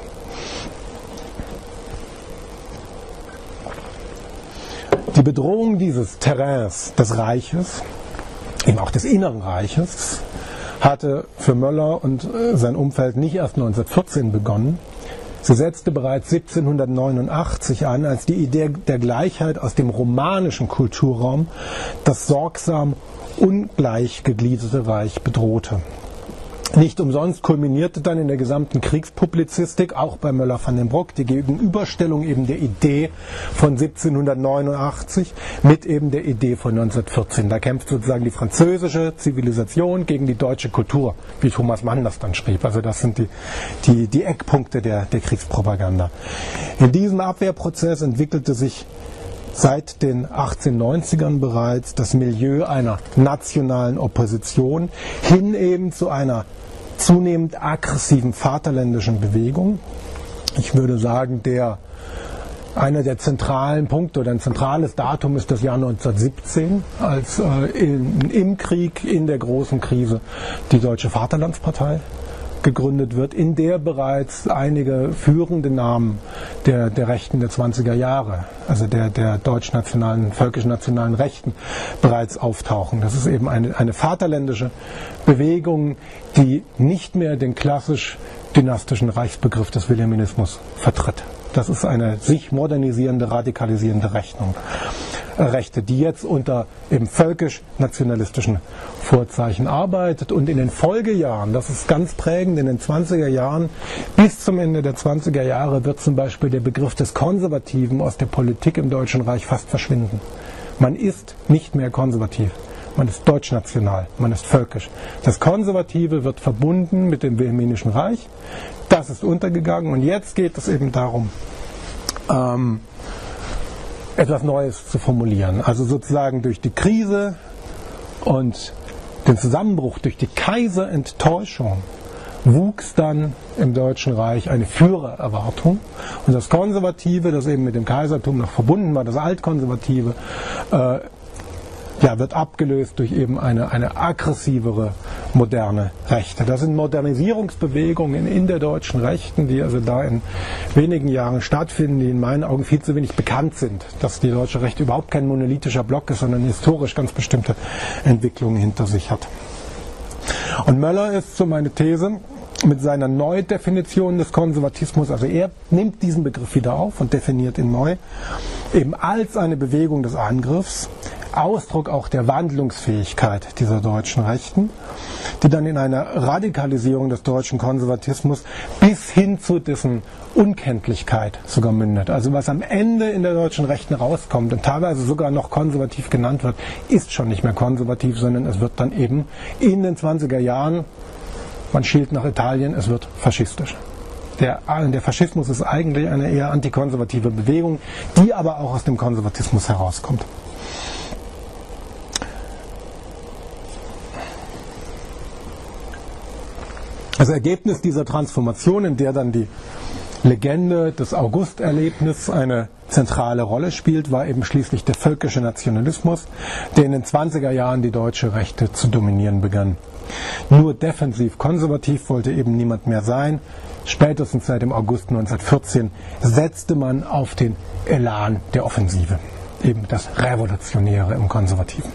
A: Die Bedrohung dieses Terrains des Reiches, eben auch des Inneren Reiches, hatte für Möller und sein Umfeld nicht erst 1914 begonnen. Sie setzte bereits 1789 an, als die Idee der Gleichheit aus dem romanischen Kulturraum das sorgsam ungleich gegliederte Reich bedrohte. Nicht umsonst kulminierte dann in der gesamten Kriegspublizistik, auch bei Möller von den Bruck, die Gegenüberstellung eben der Idee von 1789 mit eben der Idee von 1914. Da kämpft sozusagen die französische Zivilisation gegen die deutsche Kultur, wie Thomas Mann das dann schrieb. Also das sind die Eckpunkte der Kriegspropaganda. In diesem Abwehrprozess entwickelte sich seit den 1890ern bereits das Milieu einer nationalen Opposition hin eben zu einer zunehmend aggressiven vaterländischen Bewegung. Ich würde sagen, einer der zentralen Punkte oder ein zentrales Datum ist das Jahr 1917, als im Krieg, in der großen Krise, die Deutsche Vaterlandspartei gegründet wird, in der bereits einige führende Namen der Rechten der 20er Jahre, also der deutsch-nationalen, völkisch-nationalen Rechten bereits auftauchen. Das ist eben eine vaterländische Bewegung, die nicht mehr den klassisch dynastischen Reichsbegriff des Wilhelminismus vertritt. Das ist eine sich modernisierende, radikalisierende Rechte, die jetzt unter eben völkisch-nationalistischen Vorzeichen arbeitet und in den Folgejahren, das ist ganz prägend, in den 20er Jahren bis zum Ende der 20er Jahre wird zum Beispiel der Begriff des Konservativen aus der Politik im Deutschen Reich fast verschwinden. Man ist nicht mehr konservativ. Man ist deutschnational, man ist völkisch. Das Konservative wird verbunden mit dem Wilhelminischen Reich. Das ist untergegangen und jetzt geht es eben darum, etwas Neues zu formulieren. Also sozusagen durch die Krise und den Zusammenbruch, durch die Kaiserenttäuschung wuchs dann im Deutschen Reich eine Führererwartung. Und das Konservative, das eben mit dem Kaisertum noch verbunden war, das Altkonservative, wird abgelöst durch eben eine aggressivere moderne Rechte. Das sind Modernisierungsbewegungen in der deutschen Rechten, die also da in wenigen Jahren stattfinden, die in meinen Augen viel zu wenig bekannt sind. Dass die deutsche Rechte überhaupt kein monolithischer Block ist, sondern historisch ganz bestimmte Entwicklungen hinter sich hat. Und Möller ist, so meine These, mit seiner Neudefinition des Konservatismus, also er nimmt diesen Begriff wieder auf und definiert ihn neu, eben als eine Bewegung des Angriffs, Ausdruck auch der Wandlungsfähigkeit dieser deutschen Rechten, die dann in einer Radikalisierung des deutschen Konservatismus bis hin zu dessen Unkenntlichkeit sogar mündet. Also was am Ende in der deutschen Rechten rauskommt und teilweise sogar noch konservativ genannt wird, ist schon nicht mehr konservativ, sondern es wird dann eben in den 20er Jahren, man schielt nach Italien, es wird faschistisch. Der Faschismus ist eigentlich eine eher antikonservative Bewegung, die aber auch aus dem Konservatismus herauskommt. Das Ergebnis dieser Transformation, in der dann die Legende des August-Erlebnisses eine zentrale Rolle spielt, war eben schließlich der völkische Nationalismus, der in den 20er Jahren die deutsche Rechte zu dominieren begann. Nur defensiv konservativ wollte eben niemand mehr sein. Spätestens seit dem August 1914 setzte man auf den Elan der Offensive, eben das Revolutionäre im Konservativen.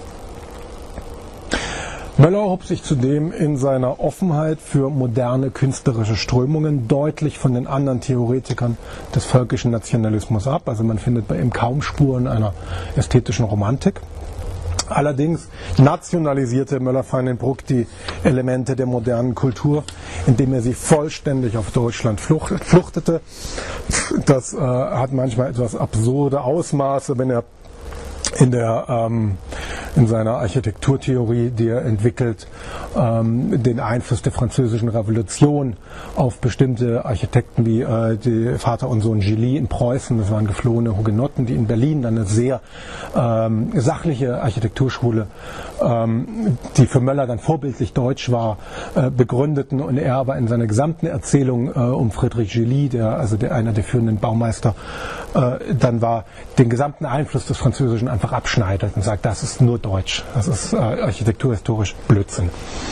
A: Möller hob sich zudem in seiner Offenheit für moderne künstlerische Strömungen deutlich von den anderen Theoretikern des völkischen Nationalismus ab. Also man findet bei ihm kaum Spuren einer ästhetischen Romantik. Allerdings nationalisierte Möller van den Bruck die Elemente der modernen Kultur, indem er sie vollständig auf Deutschland fluchtete. Das hat manchmal etwas absurde Ausmaße, wenn er in seiner Architekturtheorie, die er entwickelt, den Einfluss der Französischen Revolution auf bestimmte Architekten wie die Vater und Sohn Gilly in Preußen, das waren geflohene Hugenotten, die in Berlin dann eine sehr sachliche Architekturschule, die für Möller dann vorbildlich deutsch war, begründeten, und er aber in seiner gesamten Erzählung um Friedrich Gilly, der einer der führenden Baumeister dann war, den gesamten Einfluss des Französischen einfach abschneidet und sagt, das ist nur deutsch, das ist architekturhistorisch Blödsinn.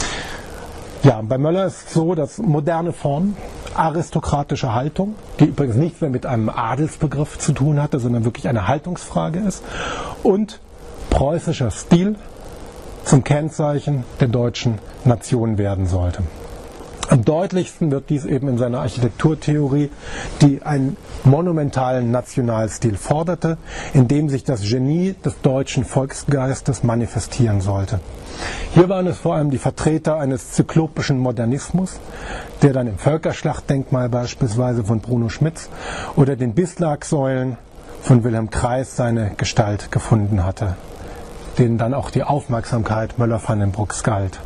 A: Ja, bei Möller ist es so, dass moderne Formen, aristokratische Haltung, die übrigens nichts mehr mit einem Adelsbegriff zu tun hatte, sondern wirklich eine Haltungsfrage ist, und preußischer Stil zum Kennzeichen der deutschen Nation werden sollte. Am deutlichsten wird dies eben in seiner Architekturtheorie, die einen monumentalen Nationalstil forderte, in dem sich das Genie des deutschen Volksgeistes manifestieren sollte. Hier waren es vor allem die Vertreter eines zyklopischen Modernismus, der dann im Völkerschlachtdenkmal beispielsweise von Bruno Schmitz oder den Bismarck-Säulen von Wilhelm Kreis seine Gestalt gefunden hatte, denen dann auch die Aufmerksamkeit Möller van den Brucks galt.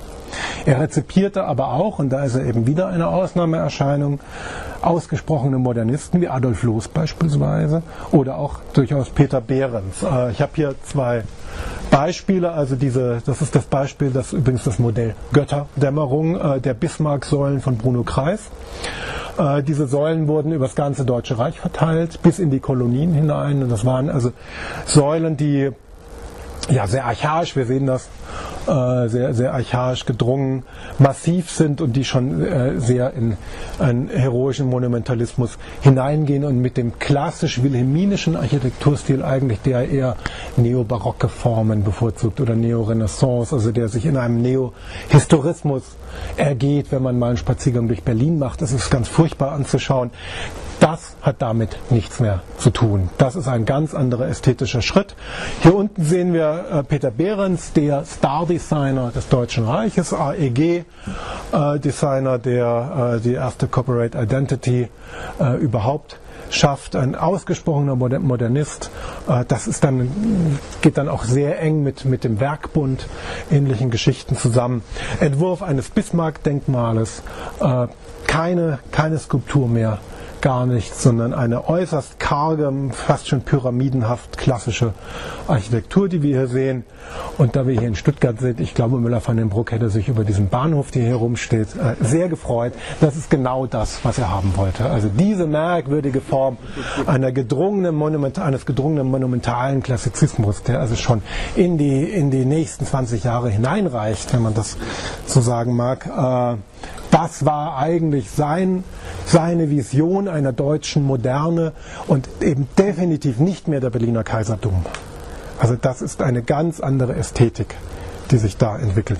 A: Er rezipierte aber auch, und da ist er eben wieder eine Ausnahmeerscheinung, ausgesprochene Modernisten wie Adolf Loos beispielsweise oder auch durchaus Peter Behrens. Ich habe hier zwei Beispiele, also das ist das Beispiel, das übrigens das Modell Götterdämmerung der Bismarck-Säulen von Bruno Kreis. Diese Säulen wurden über das ganze Deutsche Reich verteilt, bis in die Kolonien hinein, und das waren also Säulen, die sehr archaisch, wir sehen das, sehr, sehr archaisch gedrungen, massiv sind und die schon sehr in einen heroischen Monumentalismus hineingehen und mit dem klassisch wilhelminischen Architekturstil eigentlich, der eher neobarocke Formen bevorzugt oder Neorenaissance, also der sich in einem Neohistorismus ergeht, wenn man mal einen Spaziergang durch Berlin macht. Das ist ganz furchtbar anzuschauen. Das hat damit nichts mehr zu tun. Das ist ein ganz anderer ästhetischer Schritt. Hier unten sehen wir Peter Behrens, der Star-Designer des Deutschen Reiches, AEG-Designer, der die erste Corporate Identity überhaupt schafft, ein ausgesprochener Modernist. Das ist geht dann auch sehr eng mit dem Werkbund, ähnlichen Geschichten zusammen. Entwurf eines Bismarck-Denkmales, keine Skulptur mehr, gar nichts, sondern eine äußerst karge, fast schon pyramidenhaft klassische Architektur, die wir hier sehen. Und da wir hier in Stuttgart sind, ich glaube, Müller van den Bruck hätte sich über diesen Bahnhof, der hier rumsteht, sehr gefreut. Das ist genau das, was er haben wollte. Also diese merkwürdige Form eines gedrungenen monumentalen Klassizismus, der also schon in die nächsten 20 Jahre hineinreicht, wenn man das so sagen mag. Das war eigentlich seine Vision einer deutschen Moderne und eben definitiv nicht mehr der Berliner Kaiserdom. Also das ist eine ganz andere Ästhetik, die sich da entwickelt.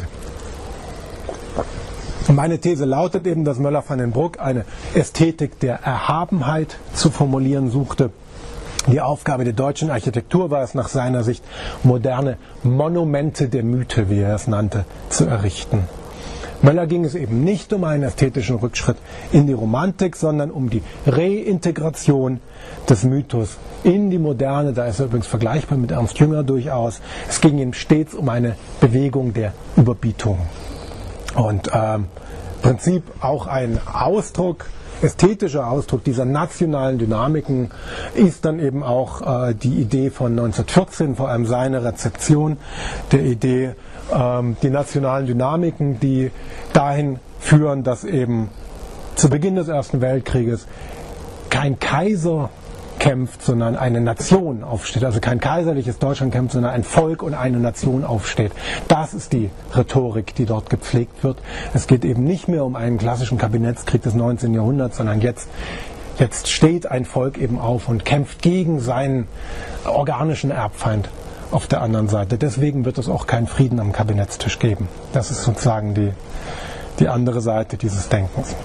A: Meine These lautet eben, dass Müller van den Bruck eine Ästhetik der Erhabenheit zu formulieren suchte. Die Aufgabe der deutschen Architektur war es nach seiner Sicht, moderne Monumente der Mythe, wie er es nannte, zu errichten. Möller ging es eben nicht um einen ästhetischen Rückschritt in die Romantik, sondern um die Reintegration des Mythos in die Moderne. Da ist er übrigens vergleichbar mit Ernst Jünger durchaus. Es ging ihm stets um eine Bewegung der Überbietung. Und im Prinzip auch ein ästhetischer Ausdruck dieser nationalen Dynamiken ist dann eben auch die Idee von 1914, vor allem seine Rezeption der Idee, die nationalen Dynamiken, die dahin führen, dass eben zu Beginn des Ersten Weltkrieges kein Kaiser kämpft, sondern eine Nation aufsteht. Also kein kaiserliches Deutschland kämpft, sondern ein Volk und eine Nation aufsteht. Das ist die Rhetorik, die dort gepflegt wird. Es geht eben nicht mehr um einen klassischen Kabinettskrieg des 19. Jahrhunderts, sondern jetzt steht ein Volk eben auf und kämpft gegen seinen organischen Erbfeind auf der anderen Seite. Deswegen wird es auch keinen Frieden am Kabinettstisch geben. Das ist sozusagen die andere Seite dieses Denkens.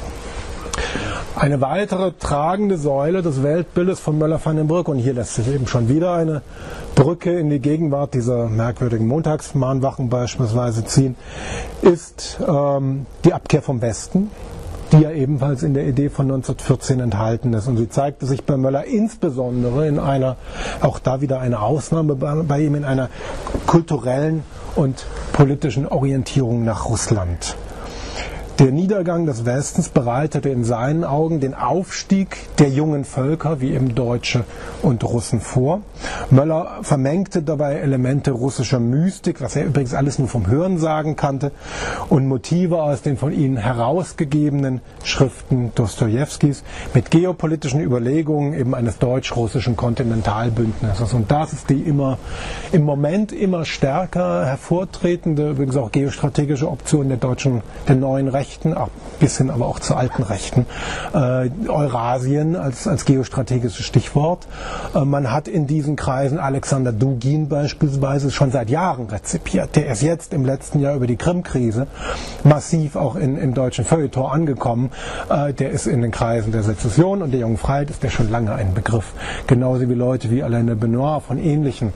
A: Eine weitere tragende Säule des Weltbildes von Müller van den Bruck, und hier lässt sich eben schon wieder eine Brücke in die Gegenwart dieser merkwürdigen Montagsmahnwachen beispielsweise ziehen, ist die Abkehr vom Westen, die ja ebenfalls in der Idee von 1914 enthalten ist. Und sie zeigte sich bei Möller insbesondere in einer, auch da wieder eine Ausnahme bei ihm, in einer kulturellen und politischen Orientierung nach Russland. Der Niedergang des Westens bereitete in seinen Augen den Aufstieg der jungen Völker, wie eben Deutsche und Russen, vor. Möller vermengte dabei Elemente russischer Mystik, was er übrigens alles nur vom Hörensagen kannte, und Motive aus den von ihnen herausgegebenen Schriften Dostojewskis mit geopolitischen Überlegungen eben eines deutsch-russischen Kontinentalbündnisses. Und das ist die im Moment immer stärker hervortretende, übrigens auch geostrategische Option der neuen Rechten, bis hin aber auch zu alten Rechten. Eurasien als geostrategisches Stichwort. Man hat in diesen Kreisen Alexander Dugin beispielsweise schon seit Jahren rezipiert. Der ist jetzt im letzten Jahr über die Krim-Krise massiv auch im deutschen Feuilleton angekommen. Der ist in den Kreisen der Sezession und der Jungen Freiheit ist der schon lange ein Begriff. Genauso wie Leute wie Alain de Benoit von ähnlichen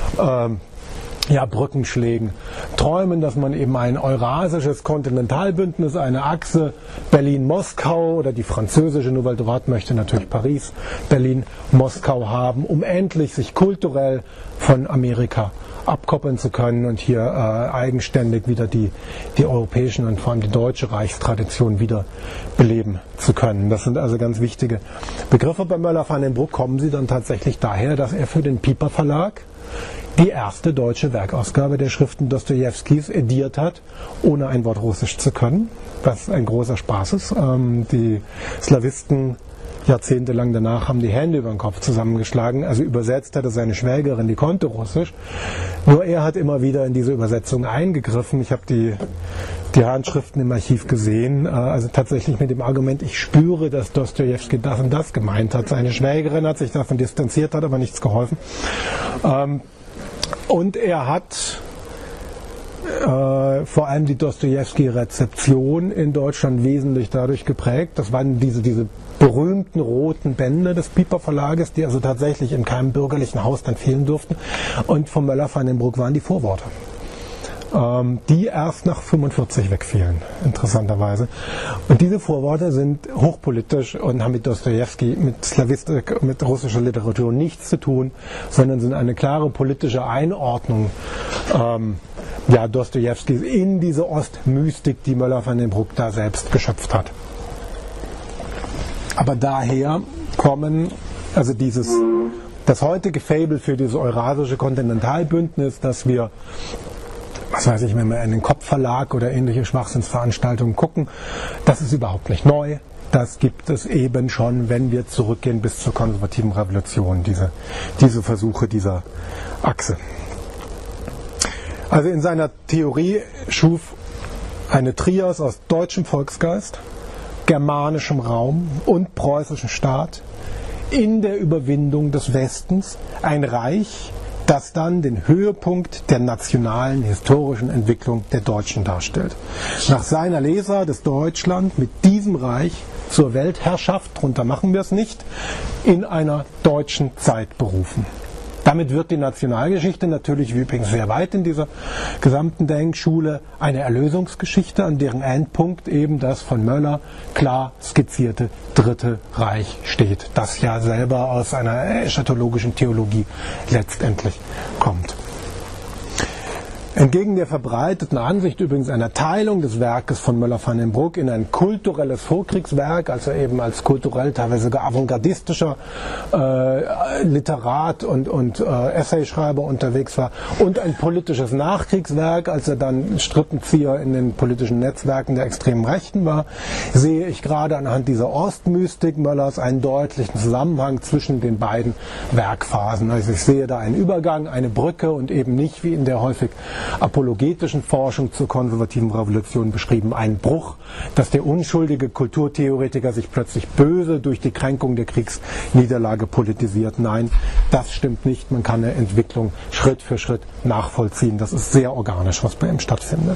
A: Brückenschlägen träumen, dass man eben ein eurasisches Kontinentalbündnis, eine Achse Berlin-Moskau oder die französische Nouvelle Droite möchte natürlich Paris, Berlin-Moskau haben, um endlich sich kulturell von Amerika abkoppeln zu können und hier eigenständig wieder die europäischen und vor allem die deutsche Reichstradition wieder beleben zu können. Das sind also ganz wichtige Begriffe bei Müller van den Bruck. Kommen sie dann tatsächlich daher, dass er für den Piper Verlag die erste deutsche Werkausgabe der Schriften Dostojewskis ediert hat, ohne ein Wort Russisch zu können, was ein großer Spaß ist. Die Slawisten jahrzehntelang danach haben die Hände über den Kopf zusammengeschlagen. Also übersetzt hatte seine Schwägerin, die konnte Russisch. Nur er hat immer wieder in diese Übersetzung eingegriffen. Ich habe die Handschriften im Archiv gesehen. Also tatsächlich mit dem Argument, ich spüre, dass Dostojewski das und das gemeint hat. Seine Schwägerin hat sich davon distanziert, hat aber nichts geholfen. Und er hat vor allem die Dostojewski-Rezeption in Deutschland wesentlich dadurch geprägt. Das waren diese berühmten roten Bände des Piper Verlages, die also tatsächlich in keinem bürgerlichen Haus dann fehlen durften. Und von Müller van den Bruck waren die Vorworte, die erst nach 1945 wegfielen, interessanterweise. Und diese Vorworte sind hochpolitisch und haben mit Dostojewski, mit Slawistik, mit russischer Literatur nichts zu tun, sondern sind eine klare politische Einordnung Dostojewskis in diese Ostmystik, die Müller van den Bruck da selbst geschöpft hat. Aber daher kommen, also das heutige Faible für dieses eurasische Kontinentalbündnis, dass wir, was weiß ich, wenn wir in den Kopfverlag oder ähnliche Schwachsinnsveranstaltungen gucken, das ist überhaupt nicht neu. Das gibt es eben schon, wenn wir zurückgehen bis zur konservativen Revolution, diese Versuche dieser Achse. Also in seiner Theorie schuf eine Trias aus deutschem Volksgeist, germanischem Raum und preußischem Staat in der Überwindung des Westens ein Reich, das dann den Höhepunkt der nationalen historischen Entwicklung der Deutschen darstellt. Nach seiner Leser des Deutschland mit diesem Reich zur Weltherrschaft, darunter machen wir es nicht, in einer deutschen Zeit berufen. Damit wird die Nationalgeschichte natürlich, wie übrigens sehr weit in dieser gesamten Denkschule, eine Erlösungsgeschichte, an deren Endpunkt eben das von Möller klar skizzierte Dritte Reich steht, das ja selber aus einer eschatologischen Theologie letztendlich kommt. Entgegen der verbreiteten Ansicht übrigens einer Teilung des Werkes von Möller-van den Bruck in ein kulturelles Vorkriegswerk, also eben als kulturell teilweise sogar avantgardistischer Literat und Essayschreiber unterwegs war, und ein politisches Nachkriegswerk, als er dann Strippenzieher in den politischen Netzwerken der extremen Rechten war, sehe ich gerade anhand dieser Ostmystik Möllers einen deutlichen Zusammenhang zwischen den beiden Werkphasen. Also ich sehe da einen Übergang, eine Brücke und eben nicht wie in der häufig apologetischen Forschung zur konservativen Revolution beschrieben, ein Bruch, dass der unschuldige Kulturtheoretiker sich plötzlich böse durch die Kränkung der Kriegsniederlage politisiert. Nein, das stimmt nicht. Man kann eine Entwicklung Schritt für Schritt nachvollziehen. Das ist sehr organisch, was bei ihm stattfindet.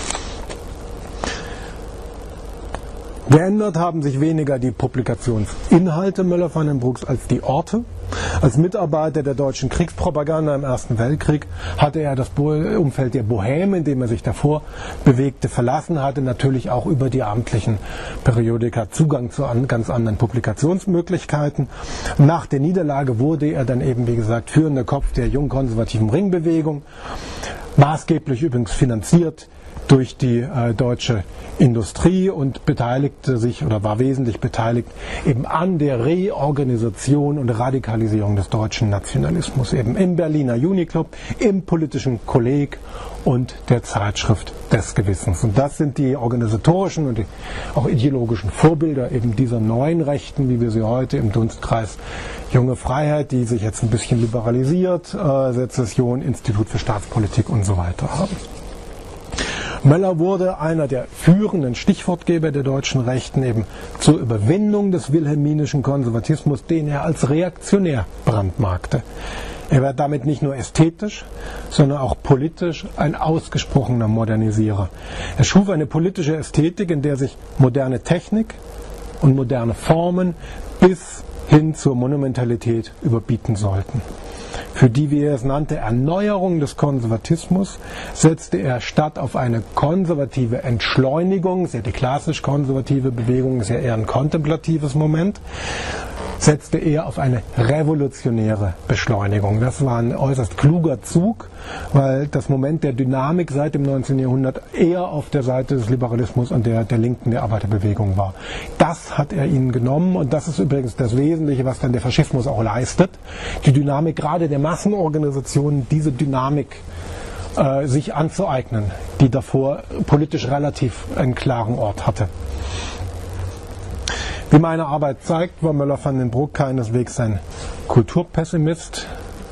A: Geändert haben sich weniger die Publikationsinhalte Möller-van den Brucks als die Orte. Als Mitarbeiter der deutschen Kriegspropaganda im Ersten Weltkrieg hatte er das Umfeld der Bohème, in dem er sich davor bewegte, verlassen, hatte natürlich auch über die amtlichen Periodika Zugang zu ganz anderen Publikationsmöglichkeiten. Nach der Niederlage wurde er dann eben, wie gesagt, führender Kopf der jungkonservativen Ringbewegung, maßgeblich übrigens finanziert durch die deutsche Industrie, und beteiligte sich oder war wesentlich beteiligt eben an der Reorganisation und Radikalisierung des deutschen Nationalismus, eben im Berliner Juniclub, im politischen Kolleg und der Zeitschrift des Gewissens. Und das sind die organisatorischen und die auch ideologischen Vorbilder eben dieser neuen Rechten, wie wir sie heute im Dunstkreis Junge Freiheit, die sich jetzt ein bisschen liberalisiert, Sezession, Institut für Staatspolitik und so weiter haben. Möller wurde einer der führenden Stichwortgeber der deutschen Rechten eben zur Überwindung des wilhelminischen Konservatismus, den er als reaktionär brandmarkte. Er war damit nicht nur ästhetisch, sondern auch politisch ein ausgesprochener Modernisierer. Er schuf eine politische Ästhetik, in der sich moderne Technik und moderne Formen bis hin zur Monumentalität überbieten sollten. Für die, wie er es nannte, Erneuerung des Konservatismus setzte er statt auf eine konservative Entschleunigung, sehr die klassisch konservative Bewegung ist ja eher ein kontemplatives Moment, setzte er auf eine revolutionäre Beschleunigung. Das war ein äußerst kluger Zug, weil das Moment der Dynamik seit dem 19. Jahrhundert eher auf der Seite des Liberalismus und der Linken der Arbeiterbewegung war. Das hat er ihnen genommen, und das ist übrigens das Wesentliche, was dann der Faschismus auch leistet. Die Dynamik gerade der Massenorganisationen, diese Dynamik sich anzueignen, die davor politisch relativ einen klaren Ort hatte. Wie meine Arbeit zeigt, war Möller-van den Bruck keineswegs ein Kulturpessimist,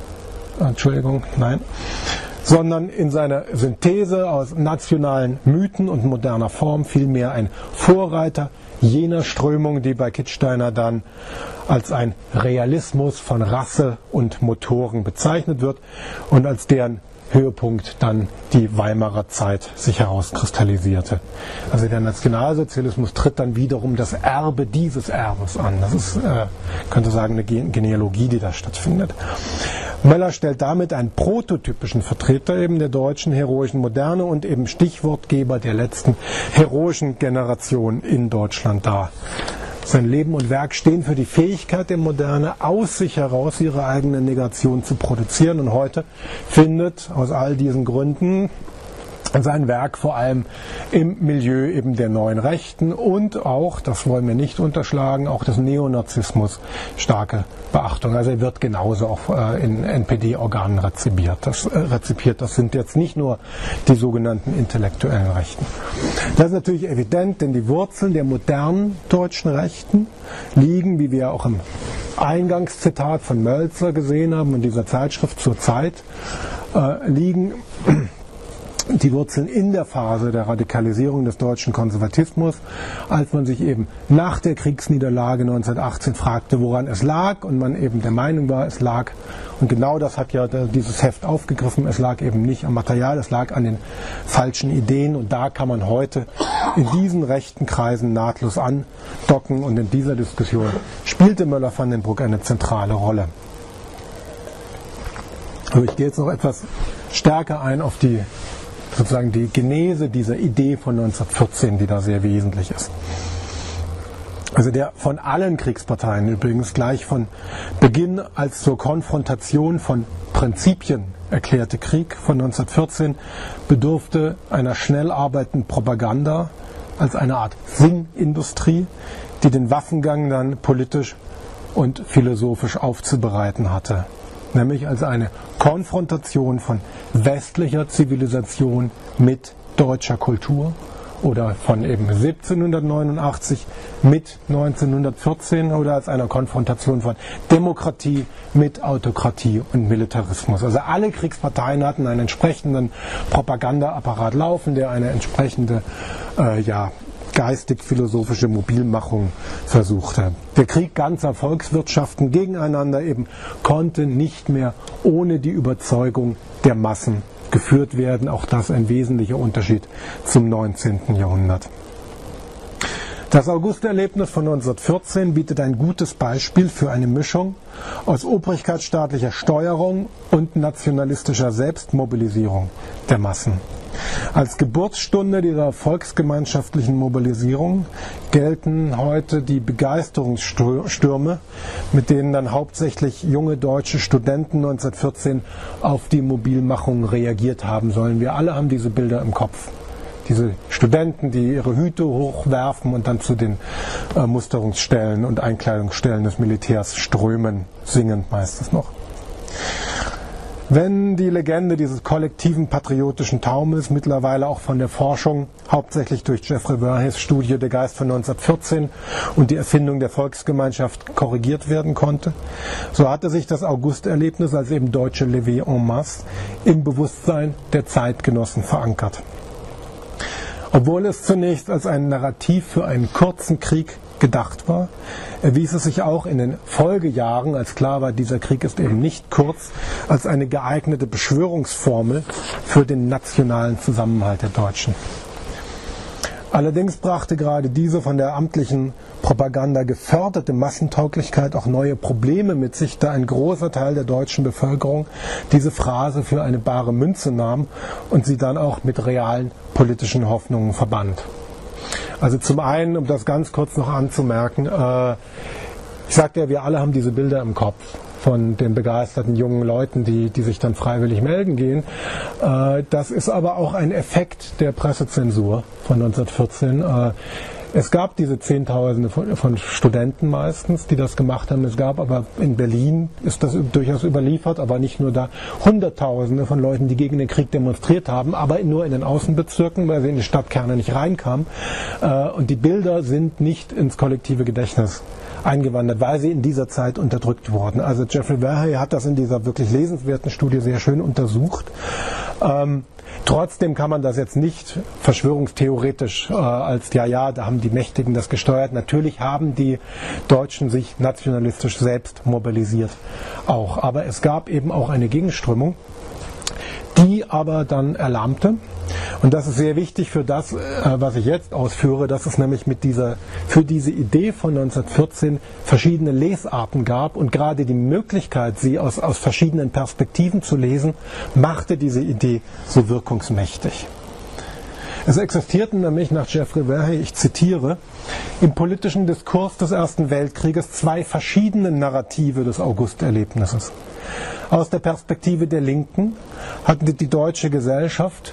A: sondern in seiner Synthese aus nationalen Mythen und moderner Form vielmehr ein Vorreiter jener Strömung, die bei Kittsteiner dann als ein Realismus von Rasse und Motoren bezeichnet wird und als deren Höhepunkt dann die Weimarer Zeit sich herauskristallisierte. Also der Nationalsozialismus tritt dann wiederum das Erbe dieses Erbes an. Das ist, könnte sagen, eine Genealogie, die da stattfindet. Möller stellt damit einen prototypischen Vertreter eben der deutschen heroischen Moderne und eben Stichwortgeber der letzten heroischen Generation in Deutschland dar. Sein Leben und Werk stehen für die Fähigkeit der Moderne, aus sich heraus ihre eigene Negation zu produzieren. Und heute findet aus all diesen Gründen sein Werk vor allem im Milieu eben der neuen Rechten und auch, das wollen wir nicht unterschlagen, auch des Neonazismus starke Beachtung. Also er wird genauso auch in NPD-Organen rezipiert. Das sind jetzt nicht nur die sogenannten intellektuellen Rechten. Das ist natürlich evident, denn die Wurzeln der modernen deutschen Rechten liegen, wie wir auch im Eingangszitat von Mölzer gesehen haben, in dieser Zeitschrift zur Zeit, liegen die Wurzeln in der Phase der Radikalisierung des deutschen Konservatismus, als man sich eben nach der Kriegsniederlage 1918 fragte, woran es lag, und man eben der Meinung war, es lag, und genau das hat ja dieses Heft aufgegriffen, es lag eben nicht am Material, es lag an den falschen Ideen, und da kann man heute in diesen rechten Kreisen nahtlos andocken, und in dieser Diskussion spielte Müller-van den Broek eine zentrale Rolle. Also ich gehe jetzt noch etwas stärker ein auf die Genese dieser Idee von 1914, die da sehr wesentlich ist. Also der von allen Kriegsparteien übrigens gleich von Beginn als zur Konfrontation von Prinzipien erklärte Krieg von 1914 bedurfte einer schnell arbeitenden Propaganda als eine Art Sinnindustrie, die den Waffengang dann politisch und philosophisch aufzubereiten hatte. Nämlich als eine Konfrontation von westlicher Zivilisation mit deutscher Kultur oder von eben 1789 mit 1914 oder als eine Konfrontation von Demokratie mit Autokratie und Militarismus. Also alle Kriegsparteien hatten einen entsprechenden Propagandaapparat laufen, der eine entsprechende geistig-philosophische Mobilmachung versuchte. Der Krieg ganzer Volkswirtschaften gegeneinander eben konnte nicht mehr ohne die Überzeugung der Massen geführt werden. Auch das ein wesentlicher Unterschied zum 19. Jahrhundert. Das August-Erlebnis von 1914 bietet ein gutes Beispiel für eine Mischung aus obrigkeitsstaatlicher Steuerung und nationalistischer Selbstmobilisierung der Massen. Als Geburtsstunde dieser volksgemeinschaftlichen Mobilisierung gelten heute die Begeisterungsstürme, mit denen dann hauptsächlich junge deutsche Studenten 1914 auf die Mobilmachung reagiert haben sollen. Wir alle haben diese Bilder im Kopf. Diese Studenten, die ihre Hüte hochwerfen und dann zu den Musterungsstellen und Einkleidungsstellen des Militärs strömen, singend meistens noch. Wenn die Legende dieses kollektiven patriotischen Taumels mittlerweile auch von der Forschung, hauptsächlich durch Geoffrey Verheys Studie Der Geist von 1914 und die Erfindung der Volksgemeinschaft korrigiert werden konnte, so hatte sich das August-Erlebnis als eben deutsche Levée en masse im Bewusstsein der Zeitgenossen verankert. Obwohl es zunächst als ein Narrativ für einen kurzen Krieg gedacht war, erwies es sich auch in den Folgejahren, als klar war, dieser Krieg ist eben nicht kurz, als eine geeignete Beschwörungsformel für den nationalen Zusammenhalt der Deutschen. Allerdings brachte gerade diese von der amtlichen Propaganda geförderte Massentauglichkeit auch neue Probleme mit sich, da ein großer Teil der deutschen Bevölkerung diese Phrase für eine bare Münze nahm und sie dann auch mit realen politischen Hoffnungen verband. Also zum einen, um das ganz kurz noch anzumerken, ich sagte ja, wir alle haben diese Bilder im Kopf von den begeisterten jungen Leuten, die sich dann freiwillig melden gehen. Das ist aber auch ein Effekt der Pressezensur von 1914. Es gab diese Zehntausende von Studenten meistens, die das gemacht haben. Es gab aber in Berlin, ist das durchaus überliefert, aber nicht nur da, Hunderttausende von Leuten, die gegen den Krieg demonstriert haben, aber nur in den Außenbezirken, weil sie in die Stadtkerne nicht reinkamen. Und die Bilder sind nicht ins kollektive Gedächtnis eingewandert, weil sie in dieser Zeit unterdrückt wurden. Also Geoffrey Verhey hat das in dieser wirklich lesenswerten Studie sehr schön untersucht. Trotzdem kann man das jetzt nicht verschwörungstheoretisch da haben die Mächtigen das gesteuert. Natürlich haben die Deutschen sich nationalistisch selbst mobilisiert auch. Aber es gab eben auch eine Gegenströmung, die aber dann erlahmte. Und das ist sehr wichtig für das, was ich jetzt ausführe, dass es nämlich für diese Idee von 1914 verschiedene Lesarten gab und gerade die Möglichkeit, sie aus verschiedenen Perspektiven zu lesen, machte diese Idee so wirkungsmächtig. Es existierten nämlich nach Geoffrey Verhey, ich zitiere, im politischen Diskurs des Ersten Weltkrieges zwei verschiedene Narrative des August-Erlebnisses. Aus der Perspektive der Linken hatte die deutsche Gesellschaft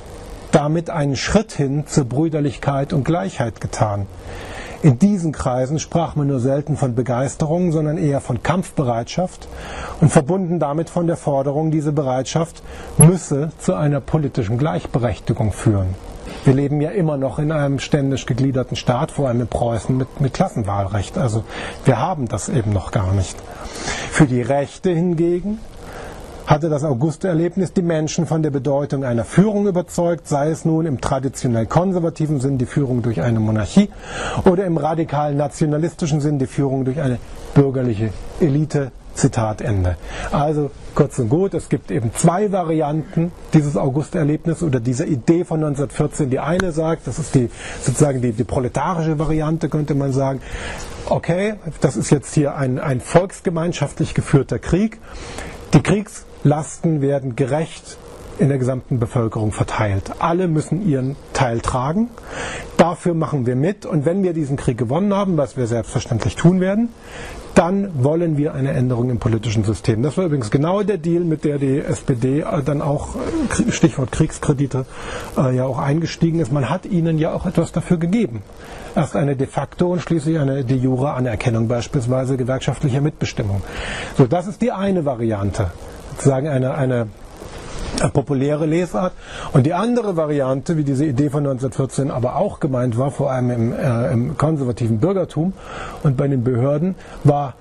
A: damit einen Schritt hin zur Brüderlichkeit und Gleichheit getan. In diesen Kreisen sprach man nur selten von Begeisterung, sondern eher von Kampfbereitschaft und verbunden damit von der Forderung, diese Bereitschaft müsse zu einer politischen Gleichberechtigung führen. Wir leben ja immer noch in einem ständisch gegliederten Staat, vor allem in Preußen mit Klassenwahlrecht. Also wir haben das eben noch gar nicht. Für die Rechte hingegen hatte das August-Erlebnis die Menschen von der Bedeutung einer Führung überzeugt, sei es nun im traditionell konservativen Sinn die Führung durch eine Monarchie oder im radikal nationalistischen Sinn die Führung durch eine bürgerliche Elite. Zitat Ende. Also kurz und gut, es gibt eben zwei Varianten dieses August-Erlebnis oder dieser Idee von 1914. Die eine sagt, das ist sozusagen die proletarische Variante, könnte man sagen. Okay, das ist jetzt hier ein volksgemeinschaftlich geführter Krieg. Die Kriegslasten werden gerecht in der gesamten Bevölkerung verteilt. Alle müssen ihren Teil tragen. Dafür machen wir mit. Und wenn wir diesen Krieg gewonnen haben, was wir selbstverständlich tun werden, dann wollen wir eine Änderung im politischen System. Das war übrigens genau der Deal, mit der die SPD dann auch, Stichwort Kriegskredite, ja auch eingestiegen ist. Man hat ihnen ja auch etwas dafür gegeben. Erst eine de facto und schließlich eine de jure Anerkennung, beispielsweise gewerkschaftlicher Mitbestimmung. So, das ist die eine Variante, sozusagen eine populäre Lesart. Und die andere Variante, wie diese Idee von 1914 aber auch gemeint war, vor allem im konservativen Bürgertum und bei den Behörden, war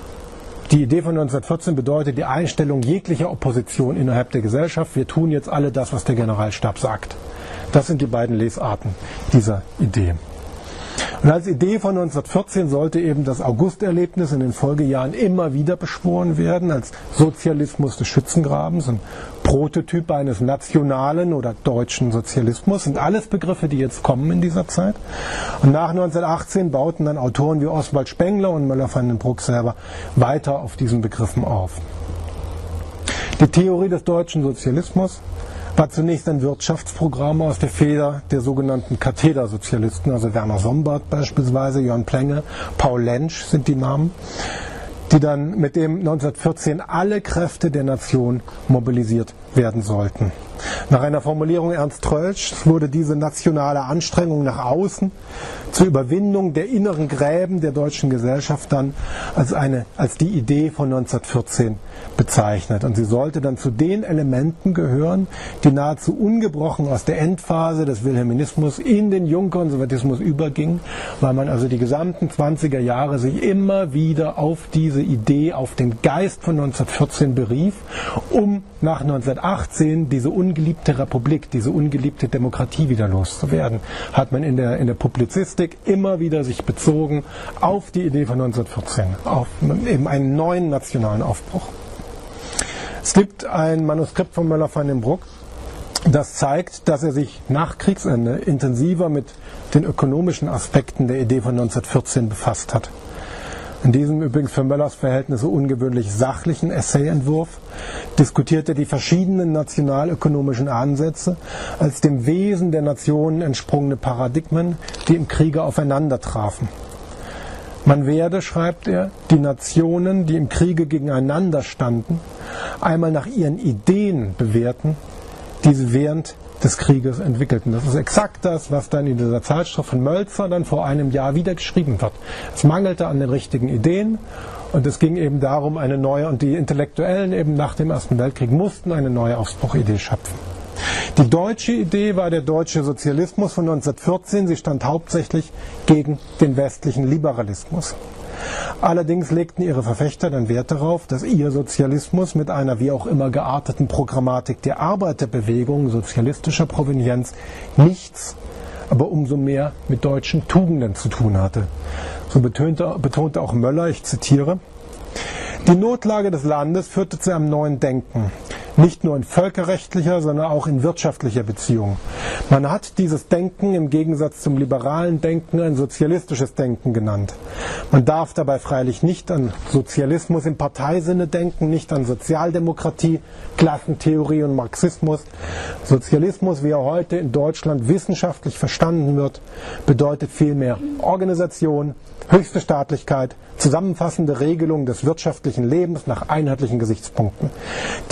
A: die Idee von 1914 bedeutet die Einstellung jeglicher Opposition innerhalb der Gesellschaft. Wir tun jetzt alle das, was der Generalstab sagt. Das sind die beiden Lesarten dieser Idee. Und als Idee von 1914 sollte eben das August-Erlebnis in den Folgejahren immer wieder beschworen werden, als Sozialismus des Schützengrabens, ein Prototyp eines nationalen oder deutschen Sozialismus, sind alles Begriffe, die jetzt kommen in dieser Zeit. Und nach 1918 bauten dann Autoren wie Oswald Spengler und Möller van den Bruck selber weiter auf diesen Begriffen auf. Die Theorie des deutschen Sozialismus war zunächst ein Wirtschaftsprogramm aus der Feder der sogenannten Kathedersozialisten, also Werner Sombart beispielsweise, Jörn Plenge, Paul Lentsch sind die Namen, die dann mit dem 1914 alle Kräfte der Nation mobilisiert werden sollten. Nach einer Formulierung Ernst Troeltschs wurde diese nationale Anstrengung nach außen zur Überwindung der inneren Gräben der deutschen Gesellschaft dann als die Idee von 1914 bezeichnet. Und sie sollte dann zu den Elementen gehören, die nahezu ungebrochen aus der Endphase des Wilhelminismus in den Jungkonservatismus überging, weil man also die gesamten 20er Jahre sich immer wieder auf diese Idee, auf den Geist von 1914 berief, um nach 1918 diese ungeliebte Republik, diese ungeliebte Demokratie wieder loszuwerden. Hat man in der Publizistik immer wieder sich bezogen auf die Idee von 1914, auf eben einen neuen nationalen Aufbruch. Es gibt ein Manuskript von Möller van den Bruck, das zeigt, dass er sich nach Kriegsende intensiver mit den ökonomischen Aspekten der Idee von 1914 befasst hat. In diesem übrigens für Möllers Verhältnisse ungewöhnlich sachlichen Essayentwurf diskutiert er die verschiedenen nationalökonomischen Ansätze als dem Wesen der Nationen entsprungene Paradigmen, die im Kriege aufeinander trafen. Man werde, schreibt er, die Nationen, die im Kriege gegeneinander standen, einmal nach ihren Ideen bewerten, die sie während des Krieges entwickelten. Das ist exakt das, was dann in dieser Zeitschrift von Mölzer dann vor einem Jahr wieder geschrieben wird. Es mangelte an den richtigen Ideen und es ging eben darum, eine neue, und die Intellektuellen eben nach dem Ersten Weltkrieg mussten eine neue Aufbruchidee schöpfen. Die deutsche Idee war der deutsche Sozialismus von 1914. Sie stand hauptsächlich gegen den westlichen Liberalismus. Allerdings legten ihre Verfechter dann Wert darauf, dass ihr Sozialismus mit einer wie auch immer gearteten Programmatik der Arbeiterbewegung sozialistischer Provenienz nichts, aber umso mehr mit deutschen Tugenden zu tun hatte. So betonte auch Möller, ich zitiere: Die Notlage des Landes führte zu einem neuen Denken. Nicht nur in völkerrechtlicher, sondern auch in wirtschaftlicher Beziehung. Man hat dieses Denken im Gegensatz zum liberalen Denken ein sozialistisches Denken genannt. Man darf dabei freilich nicht an Sozialismus im Parteisinne denken, nicht an Sozialdemokratie, Klassentheorie und Marxismus. Sozialismus, wie er heute in Deutschland wissenschaftlich verstanden wird, bedeutet vielmehr Organisation, höchste Staatlichkeit, zusammenfassende Regelung des wirtschaftlichen Lebens nach einheitlichen Gesichtspunkten. Die Kriegswirtschaft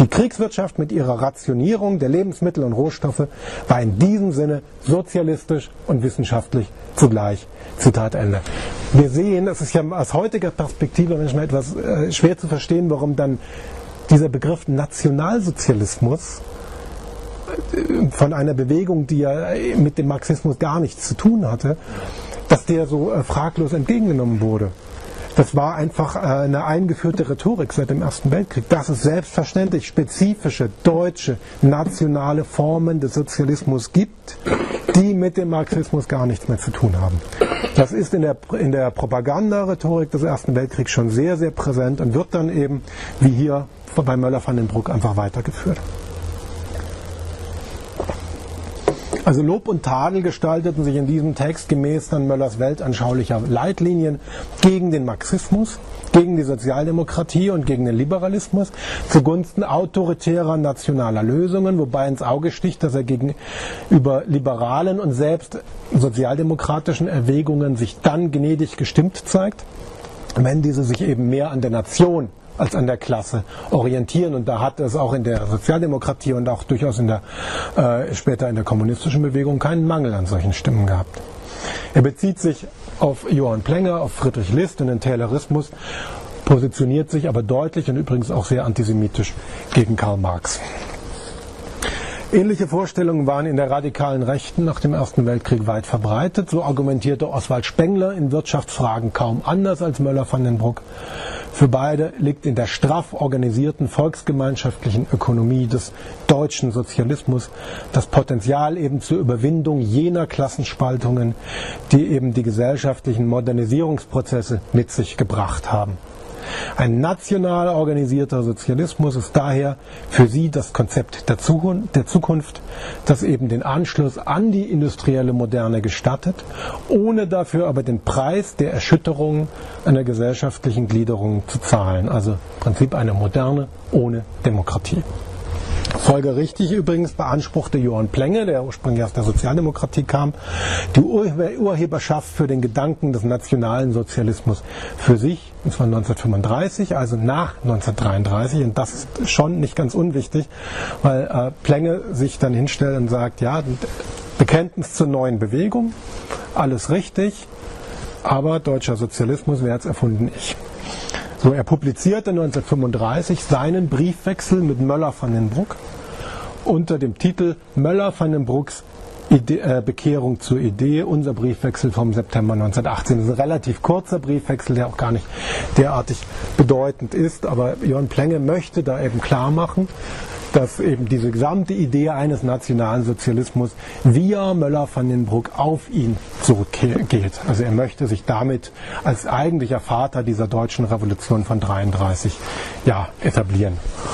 A: Wirtschaft mit ihrer Rationierung der Lebensmittel und Rohstoffe war in diesem Sinne sozialistisch und wissenschaftlich zugleich. Zitat Ende. Wir sehen, es ist ja aus heutiger Perspektive manchmal etwas schwer zu verstehen, warum dann dieser Begriff Nationalsozialismus von einer Bewegung, die ja mit dem Marxismus gar nichts zu tun hatte, dass der so fraglos entgegengenommen wurde. Das war einfach eine eingeführte Rhetorik seit dem Ersten Weltkrieg, dass es selbstverständlich spezifische deutsche nationale Formen des Sozialismus gibt, die mit dem Marxismus gar nichts mehr zu tun haben. Das ist in der Propagandarhetorik des Ersten Weltkriegs schon sehr, sehr präsent und wird dann eben, wie hier bei Möller-van den Bruck, einfach weitergeführt. Also Lob und Tadel gestalteten sich in diesem Text gemäß dann Möllers weltanschaulicher Leitlinien gegen den Marxismus, gegen die Sozialdemokratie und gegen den Liberalismus, zugunsten autoritärer nationaler Lösungen, wobei ins Auge sticht, dass er gegenüber liberalen und selbst sozialdemokratischen Erwägungen sich dann gnädig gestimmt zeigt, wenn diese sich eben mehr an der Nation als an der Klasse orientieren. Und da hat es auch in der Sozialdemokratie und auch durchaus später in der kommunistischen Bewegung keinen Mangel an solchen Stimmen gehabt. Er bezieht sich auf Johann Plenger, auf Friedrich List und den Taylorismus, positioniert sich aber deutlich und übrigens auch sehr antisemitisch gegen Karl Marx. Ähnliche Vorstellungen waren in der radikalen Rechten nach dem Ersten Weltkrieg weit verbreitet. So argumentierte Oswald Spengler in Wirtschaftsfragen kaum anders als Möller-van den Bruck. Für beide liegt in der straff organisierten volksgemeinschaftlichen Ökonomie des deutschen Sozialismus das Potenzial eben zur Überwindung jener Klassenspaltungen, die eben die gesellschaftlichen Modernisierungsprozesse mit sich gebracht haben. Ein national organisierter Sozialismus ist daher für sie das Konzept der Zukunft, das eben den Anschluss an die industrielle Moderne gestattet, ohne dafür aber den Preis der Erschütterung einer gesellschaftlichen Gliederung zu zahlen. Also im Prinzip eine Moderne ohne Demokratie. Folgerichtig übrigens beanspruchte Johann Plenger, der ursprünglich aus der Sozialdemokratie kam, die Urheberschaft für den Gedanken des nationalen Sozialismus für sich, und zwar 1935, also nach 1933. Und das ist schon nicht ganz unwichtig, weil Plenger sich dann hinstellt und sagt, ja, Bekenntnis zur neuen Bewegung, alles richtig, aber deutscher Sozialismus, wer hat's erfunden? Ich. So, er publizierte 1935 seinen Briefwechsel mit Möller-van den Bruck unter dem Titel Möller-van den Brucks Bekehrung zur Idee, unser Briefwechsel vom September 1918. Das ist ein relativ kurzer Briefwechsel, der auch gar nicht derartig bedeutend ist, aber Johann Plenger möchte da eben klar machen, dass eben diese gesamte Idee eines nationalen Sozialismus via Möller-van den Bruck auf ihn zurückgeht. Also er möchte sich damit als eigentlicher Vater dieser deutschen Revolution von 1933 etablieren.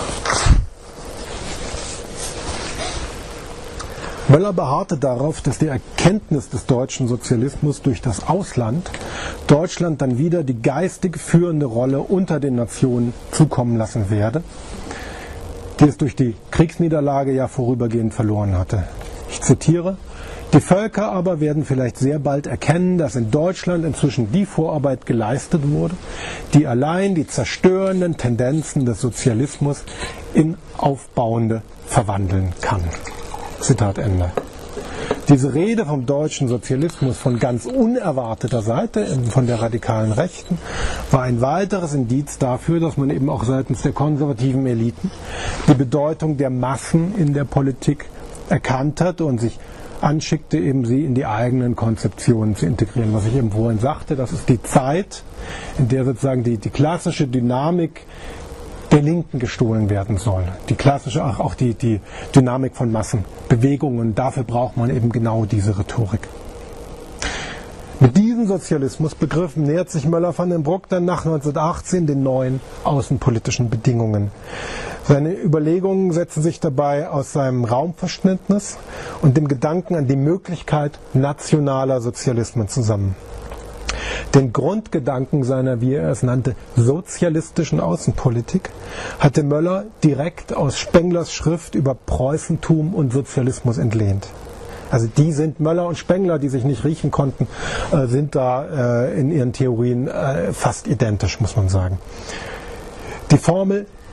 A: Möller beharrte darauf, dass die Erkenntnis des deutschen Sozialismus durch das Ausland Deutschland dann wieder die geistig führende Rolle unter den Nationen zukommen lassen werde, die es durch die Kriegsniederlage ja vorübergehend verloren hatte. Ich zitiere: Die Völker aber werden vielleicht sehr bald erkennen, dass in Deutschland inzwischen die Vorarbeit geleistet wurde, die allein die zerstörenden Tendenzen des Sozialismus in aufbauende verwandeln kann. Zitat Ende. Diese Rede vom deutschen Sozialismus von ganz unerwarteter Seite, von der radikalen Rechten, war ein weiteres Indiz dafür, dass man eben auch seitens der konservativen Eliten die Bedeutung der Massen in der Politik erkannt hat und sich anschickte, eben sie in die eigenen Konzeptionen zu integrieren. Was ich eben vorhin sagte, das ist die Zeit, in der sozusagen die klassische Dynamik der Linken gestohlen werden soll. Die klassische, auch die Dynamik von Massenbewegungen. Dafür braucht man eben genau diese Rhetorik. Mit diesen Sozialismusbegriffen nähert sich Möller-van den Bruck dann nach 1918 den neuen außenpolitischen Bedingungen. Seine Überlegungen setzen sich dabei aus seinem Raumverständnis und dem Gedanken an die Möglichkeit nationaler Sozialismen zusammen. Den Grundgedanken seiner, wie er es nannte, sozialistischen Außenpolitik hatte Möller direkt aus Spenglers Schrift über Preußentum und Sozialismus entlehnt. Also die sind Möller und Spengler, die sich nicht riechen konnten, sind da in ihren Theorien fast identisch, muss man sagen. Die Formel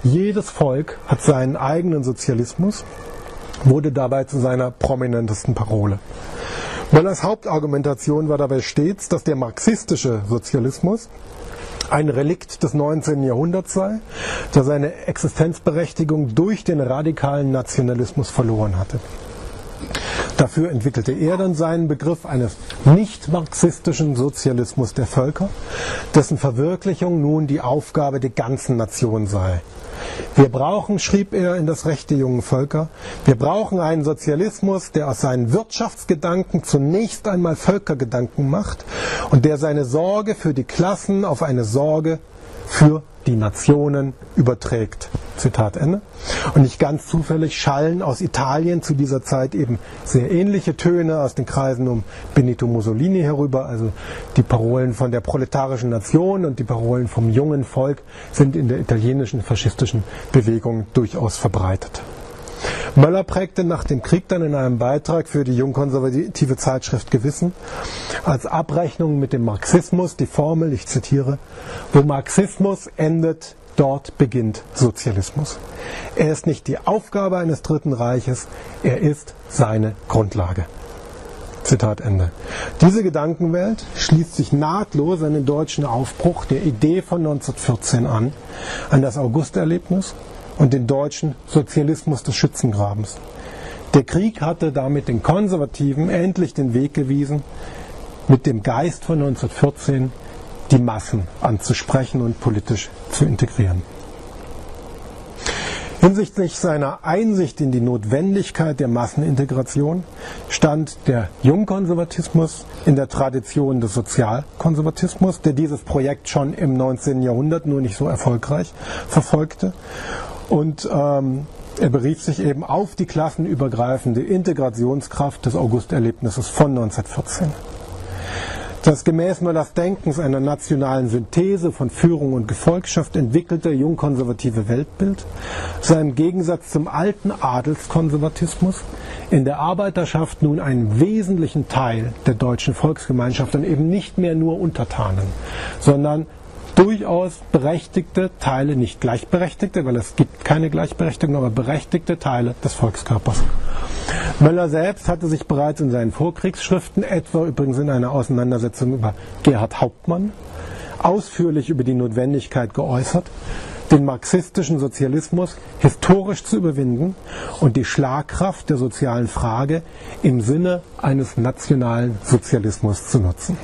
A: jedes Volk hat seinen eigenen Sozialismus, wurde dabei zu seiner prominentesten Parole. Möllers Hauptargumentation war dabei stets, dass der marxistische Sozialismus ein Relikt des 19. Jahrhunderts sei, der seine Existenzberechtigung durch den radikalen Nationalismus verloren hatte. Dafür entwickelte er dann seinen Begriff eines nicht-marxistischen Sozialismus der Völker, dessen Verwirklichung nun die Aufgabe der ganzen Nation sei. Wir brauchen, schrieb er in das Recht der jungen Völker, wir brauchen einen Sozialismus, der aus seinen Wirtschaftsgedanken zunächst einmal Völkergedanken macht und der seine Sorge für die Klassen auf eine Sorge für die Nationen überträgt. Zitat Ende. Und nicht ganz zufällig schallen aus Italien zu dieser Zeit eben sehr ähnliche Töne aus den Kreisen um Benito Mussolini herüber. Also die Parolen von der proletarischen Nation und die Parolen vom jungen Volk sind in der italienischen faschistischen Bewegung durchaus verbreitet. Möller prägte nach dem Krieg dann in einem Beitrag für die jungkonservative Zeitschrift Gewissen als Abrechnung mit dem Marxismus die Formel, ich zitiere, wo Marxismus endet, dort beginnt Sozialismus. Er ist nicht die Aufgabe eines Dritten Reiches, er ist seine Grundlage. Zitat Ende. Diese Gedankenwelt schließt sich nahtlos an den deutschen Aufbruch der Idee von 1914 an das Augusterlebnis und den deutschen Sozialismus des Schützengrabens. Der Krieg hatte damit den Konservativen endlich den Weg gewiesen, mit dem Geist von 1914 die Massen anzusprechen und politisch zu integrieren. Hinsichtlich seiner Einsicht in die Notwendigkeit der Massenintegration stand der Jungkonservatismus in der Tradition des Sozialkonservatismus, der dieses Projekt schon im 19. Jahrhundert nur nicht so erfolgreich verfolgte. Und er berief sich eben auf die klassenübergreifende Integrationskraft des Augusterlebnisses von 1914. Das gemäß Möllers Denkens einer nationalen Synthese von Führung und Gefolgschaft entwickelte jungkonservative Weltbild sei im Gegensatz zum alten Adelskonservatismus in der Arbeiterschaft nun einen wesentlichen Teil der deutschen Volksgemeinschaft und eben nicht mehr nur Untertanen, sondern durchaus berechtigte Teile, nicht gleichberechtigte, weil es gibt keine Gleichberechtigung, aber berechtigte Teile des Volkskörpers. Möller selbst hatte sich bereits in seinen Vorkriegsschriften, etwa übrigens in einer Auseinandersetzung über Gerhard Hauptmann, ausführlich über die Notwendigkeit geäußert, den marxistischen Sozialismus historisch zu überwinden und die Schlagkraft der sozialen Frage im Sinne eines nationalen Sozialismus zu nutzen.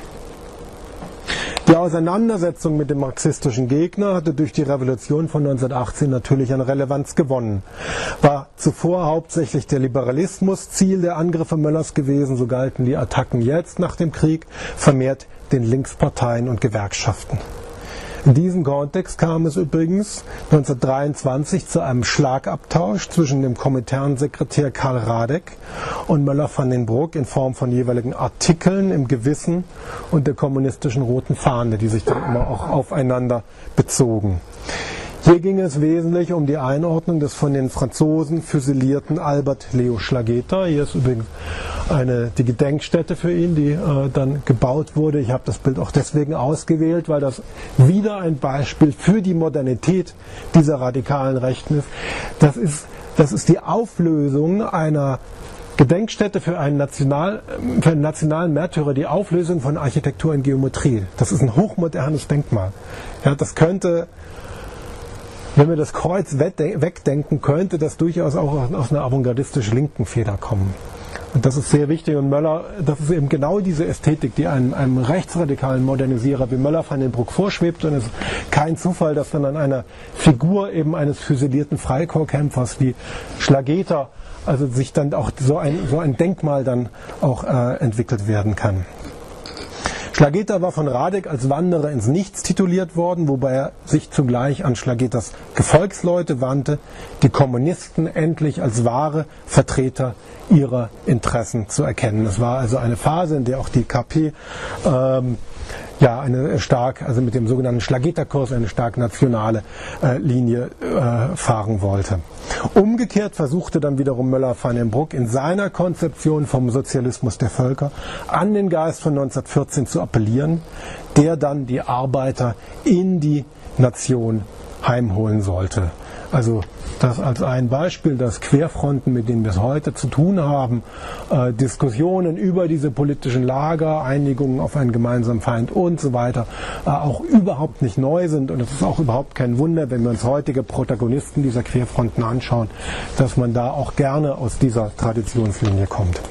A: Die Auseinandersetzung mit dem marxistischen Gegner hatte durch die Revolution von 1918 natürlich an Relevanz gewonnen. War zuvor hauptsächlich der Liberalismus Ziel der Angriffe Möllers gewesen, so galten die Attacken jetzt nach dem Krieg vermehrt den Linksparteien und Gewerkschaften. In diesem Kontext kam es übrigens 1923 zu einem Schlagabtausch zwischen dem Kominternsekretär Karl Radek und Möller van den Bruck in Form von jeweiligen Artikeln im Gewissen und der kommunistischen Roten Fahne, die sich dann immer auch aufeinander bezogen. Hier ging es wesentlich um die Einordnung des von den Franzosen fusilierten Albert Leo Schlageter. Hier ist übrigens die Gedenkstätte für ihn, die dann gebaut wurde. Ich habe das Bild auch deswegen ausgewählt, weil das wieder ein Beispiel für die Modernität dieser radikalen Rechten ist. Das ist die Auflösung einer Gedenkstätte für einen nationalen Märtyrer, die Auflösung von Architektur in Geometrie. Das ist ein hochmodernes Denkmal. Ja, das könnte, wenn wir das Kreuz wegdenken, könnte das durchaus auch aus einer avantgardistisch linken Feder kommen. Und das ist sehr wichtig. Und Möller, das ist eben genau diese Ästhetik, die einem rechtsradikalen Modernisierer wie Möller van den Bruck vorschwebt. Und es ist kein Zufall, dass dann an einer Figur eben eines fusilierten Freikorpskämpfers wie Schlageter, also sich dann auch so ein Denkmal dann auch entwickelt werden kann. Schlageter war von Radek als Wanderer ins Nichts tituliert worden, wobei er sich zugleich an Schlageters Gefolgsleute wandte, die Kommunisten endlich als wahre Vertreter ihrer Interessen zu erkennen. Es war also eine Phase, in der auch die KP also mit dem sogenannten Schlageterkurs eine stark nationale Linie fahren wollte. Umgekehrt versuchte dann wiederum Möller van den Bruck in seiner Konzeption vom Sozialismus der Völker an den Geist von 1914 zu appellieren, der dann die Arbeiter in die Nation heimholen sollte. Also das als ein Beispiel, dass Querfronten, mit denen wir es heute zu tun haben, Diskussionen über diese politischen Lager, Einigungen auf einen gemeinsamen Feind und so weiter, auch überhaupt nicht neu sind. Und es ist auch überhaupt kein Wunder, wenn wir uns heutige Protagonisten dieser Querfronten anschauen, dass man da auch gerne aus dieser Traditionslinie kommt.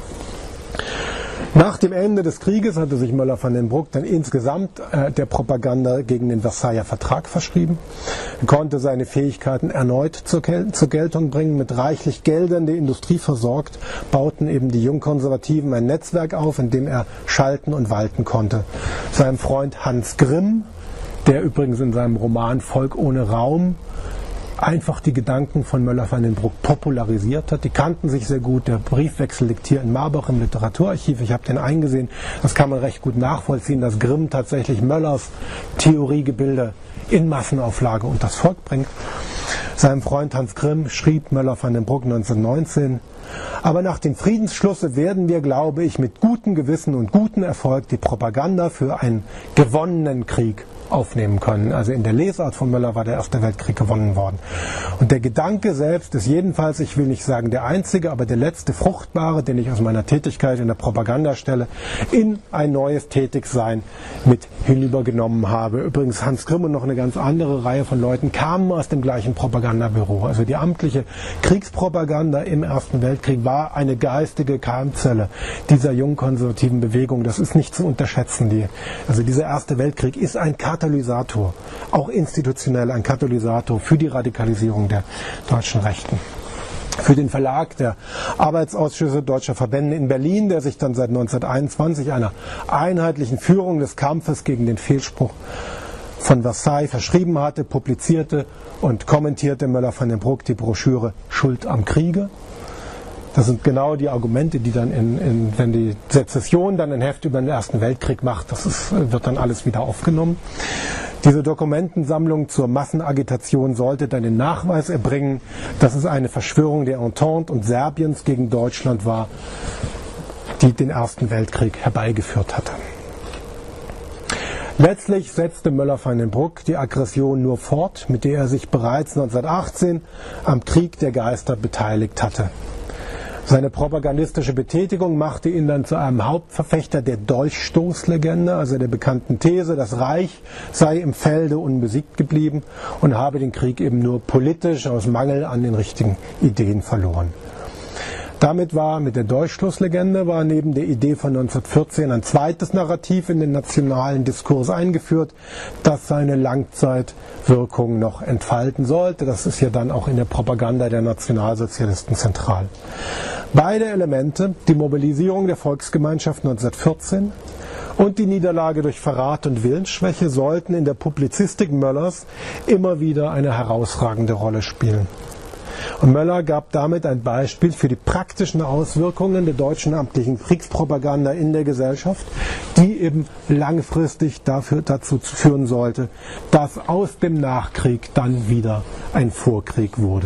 A: Nach dem Ende des Krieges hatte sich Möller van den Bruck dann insgesamt der Propaganda gegen den Versailler Vertrag verschrieben. Er konnte seine Fähigkeiten erneut zur Geltung bringen. Mit reichlich Geldern die Industrie versorgt, bauten eben die Jungkonservativen ein Netzwerk auf, in dem er schalten und walten konnte. Seinem Freund Hans Grimm, der übrigens in seinem Roman Volk ohne Raum einfach die Gedanken von Möller van den Bruck popularisiert hat. Die kannten sich sehr gut. Der Briefwechsel liegt hier in Marbach im Literaturarchiv. Ich habe den eingesehen. Das kann man recht gut nachvollziehen, dass Grimm tatsächlich Möllers Theoriegebilde in Massenauflage unters Volk bringt. Seinem Freund Hans Grimm schrieb Möller van den Bruck 1919: Aber nach dem Friedensschlusse werden wir, glaube ich, mit gutem Gewissen und gutem Erfolg die Propaganda für einen gewonnenen Krieg aufnehmen können. Also in der Lesart von Möller war der Erste Weltkrieg gewonnen worden. Und der Gedanke selbst ist jedenfalls, ich will nicht sagen der einzige, aber der letzte fruchtbare, den ich aus meiner Tätigkeit in der Propagandastelle in ein neues Tätigsein mit hinübergenommen habe. Übrigens Hans Grimm und noch eine ganz andere Reihe von Leuten kamen aus dem gleichen Propagandabüro. Also die amtliche Kriegspropaganda im Ersten Weltkrieg war eine geistige Keimzelle dieser jungkonservativen Bewegung. Das ist nicht zu unterschätzen. Also dieser Erste Weltkrieg ist ein Katalysator, auch institutionell ein Katalysator für die Radikalisierung der deutschen Rechten. Für den Verlag der Arbeitsausschüsse deutscher Verbände in Berlin, der sich dann seit 1921 einer einheitlichen Führung des Kampfes gegen den Fehlspruch von Versailles verschrieben hatte, publizierte und kommentierte Möller van den Bruck die Broschüre Schuld am Kriege. Das sind genau die Argumente, die dann, wenn die Sezession dann ein Heft über den Ersten Weltkrieg macht, wird dann alles wieder aufgenommen. Diese Dokumentensammlung zur Massenagitation sollte dann den Nachweis erbringen, dass es eine Verschwörung der Entente und Serbiens gegen Deutschland war, die den Ersten Weltkrieg herbeigeführt hatte. Letztlich setzte Möller van den Bruck die Aggression nur fort, mit der er sich bereits 1918 am Krieg der Geister beteiligt hatte. Seine propagandistische Betätigung machte ihn dann zu einem Hauptverfechter der Dolchstoßlegende, also der bekannten These, das Reich sei im Felde unbesiegt geblieben und habe den Krieg eben nur politisch aus Mangel an den richtigen Ideen verloren. Damit war mit der Dolchstoßlegende neben der Idee von 1914 ein zweites Narrativ in den nationalen Diskurs eingeführt, das seine Langzeitwirkung noch entfalten sollte. Das ist ja dann auch in der Propaganda der Nationalsozialisten zentral. Beide Elemente, die Mobilisierung der Volksgemeinschaft 1914 und die Niederlage durch Verrat und Willensschwäche, sollten in der Publizistik Möllers immer wieder eine herausragende Rolle spielen. Und Möller gab damit ein Beispiel für die praktischen Auswirkungen der deutschen amtlichen Kriegspropaganda in der Gesellschaft, die eben langfristig dazu führen sollte, dass aus dem Nachkrieg dann wieder ein Vorkrieg wurde.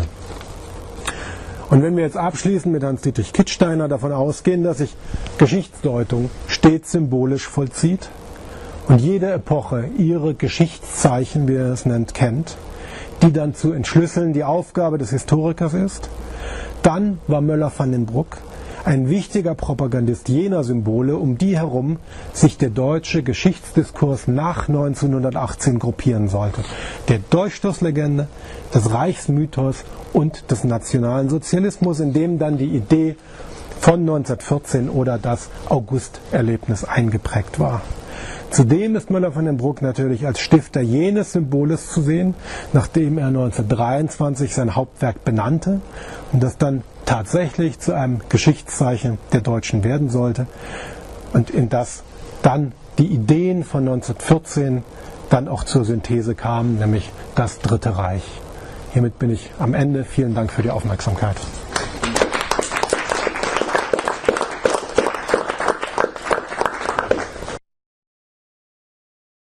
A: Und wenn wir jetzt abschließend mit Hans-Dietrich Kittsteiner davon ausgehen, dass sich Geschichtsdeutung stets symbolisch vollzieht und jede Epoche ihre Geschichtszeichen, wie er es nennt, kennt, die dann zu entschlüsseln die Aufgabe des Historikers ist, dann war Möller van den Bruck ein wichtiger Propagandist jener Symbole, um die herum sich der deutsche Geschichtsdiskurs nach 1918 gruppieren sollte. Der Dolchstoßlegende, des Reichsmythos und des nationalen Sozialismus, in dem dann die Idee von 1914 oder das August-Erlebnis eingeprägt war. Zudem ist Möller van den Bruck natürlich als Stifter jenes Symboles zu sehen, nachdem er 1923 sein Hauptwerk benannte und das dann tatsächlich zu einem Geschichtszeichen der Deutschen werden sollte und in das dann die Ideen von 1914 dann auch zur Synthese kamen, nämlich das Dritte Reich. Hiermit bin ich am Ende. Vielen Dank für die Aufmerksamkeit.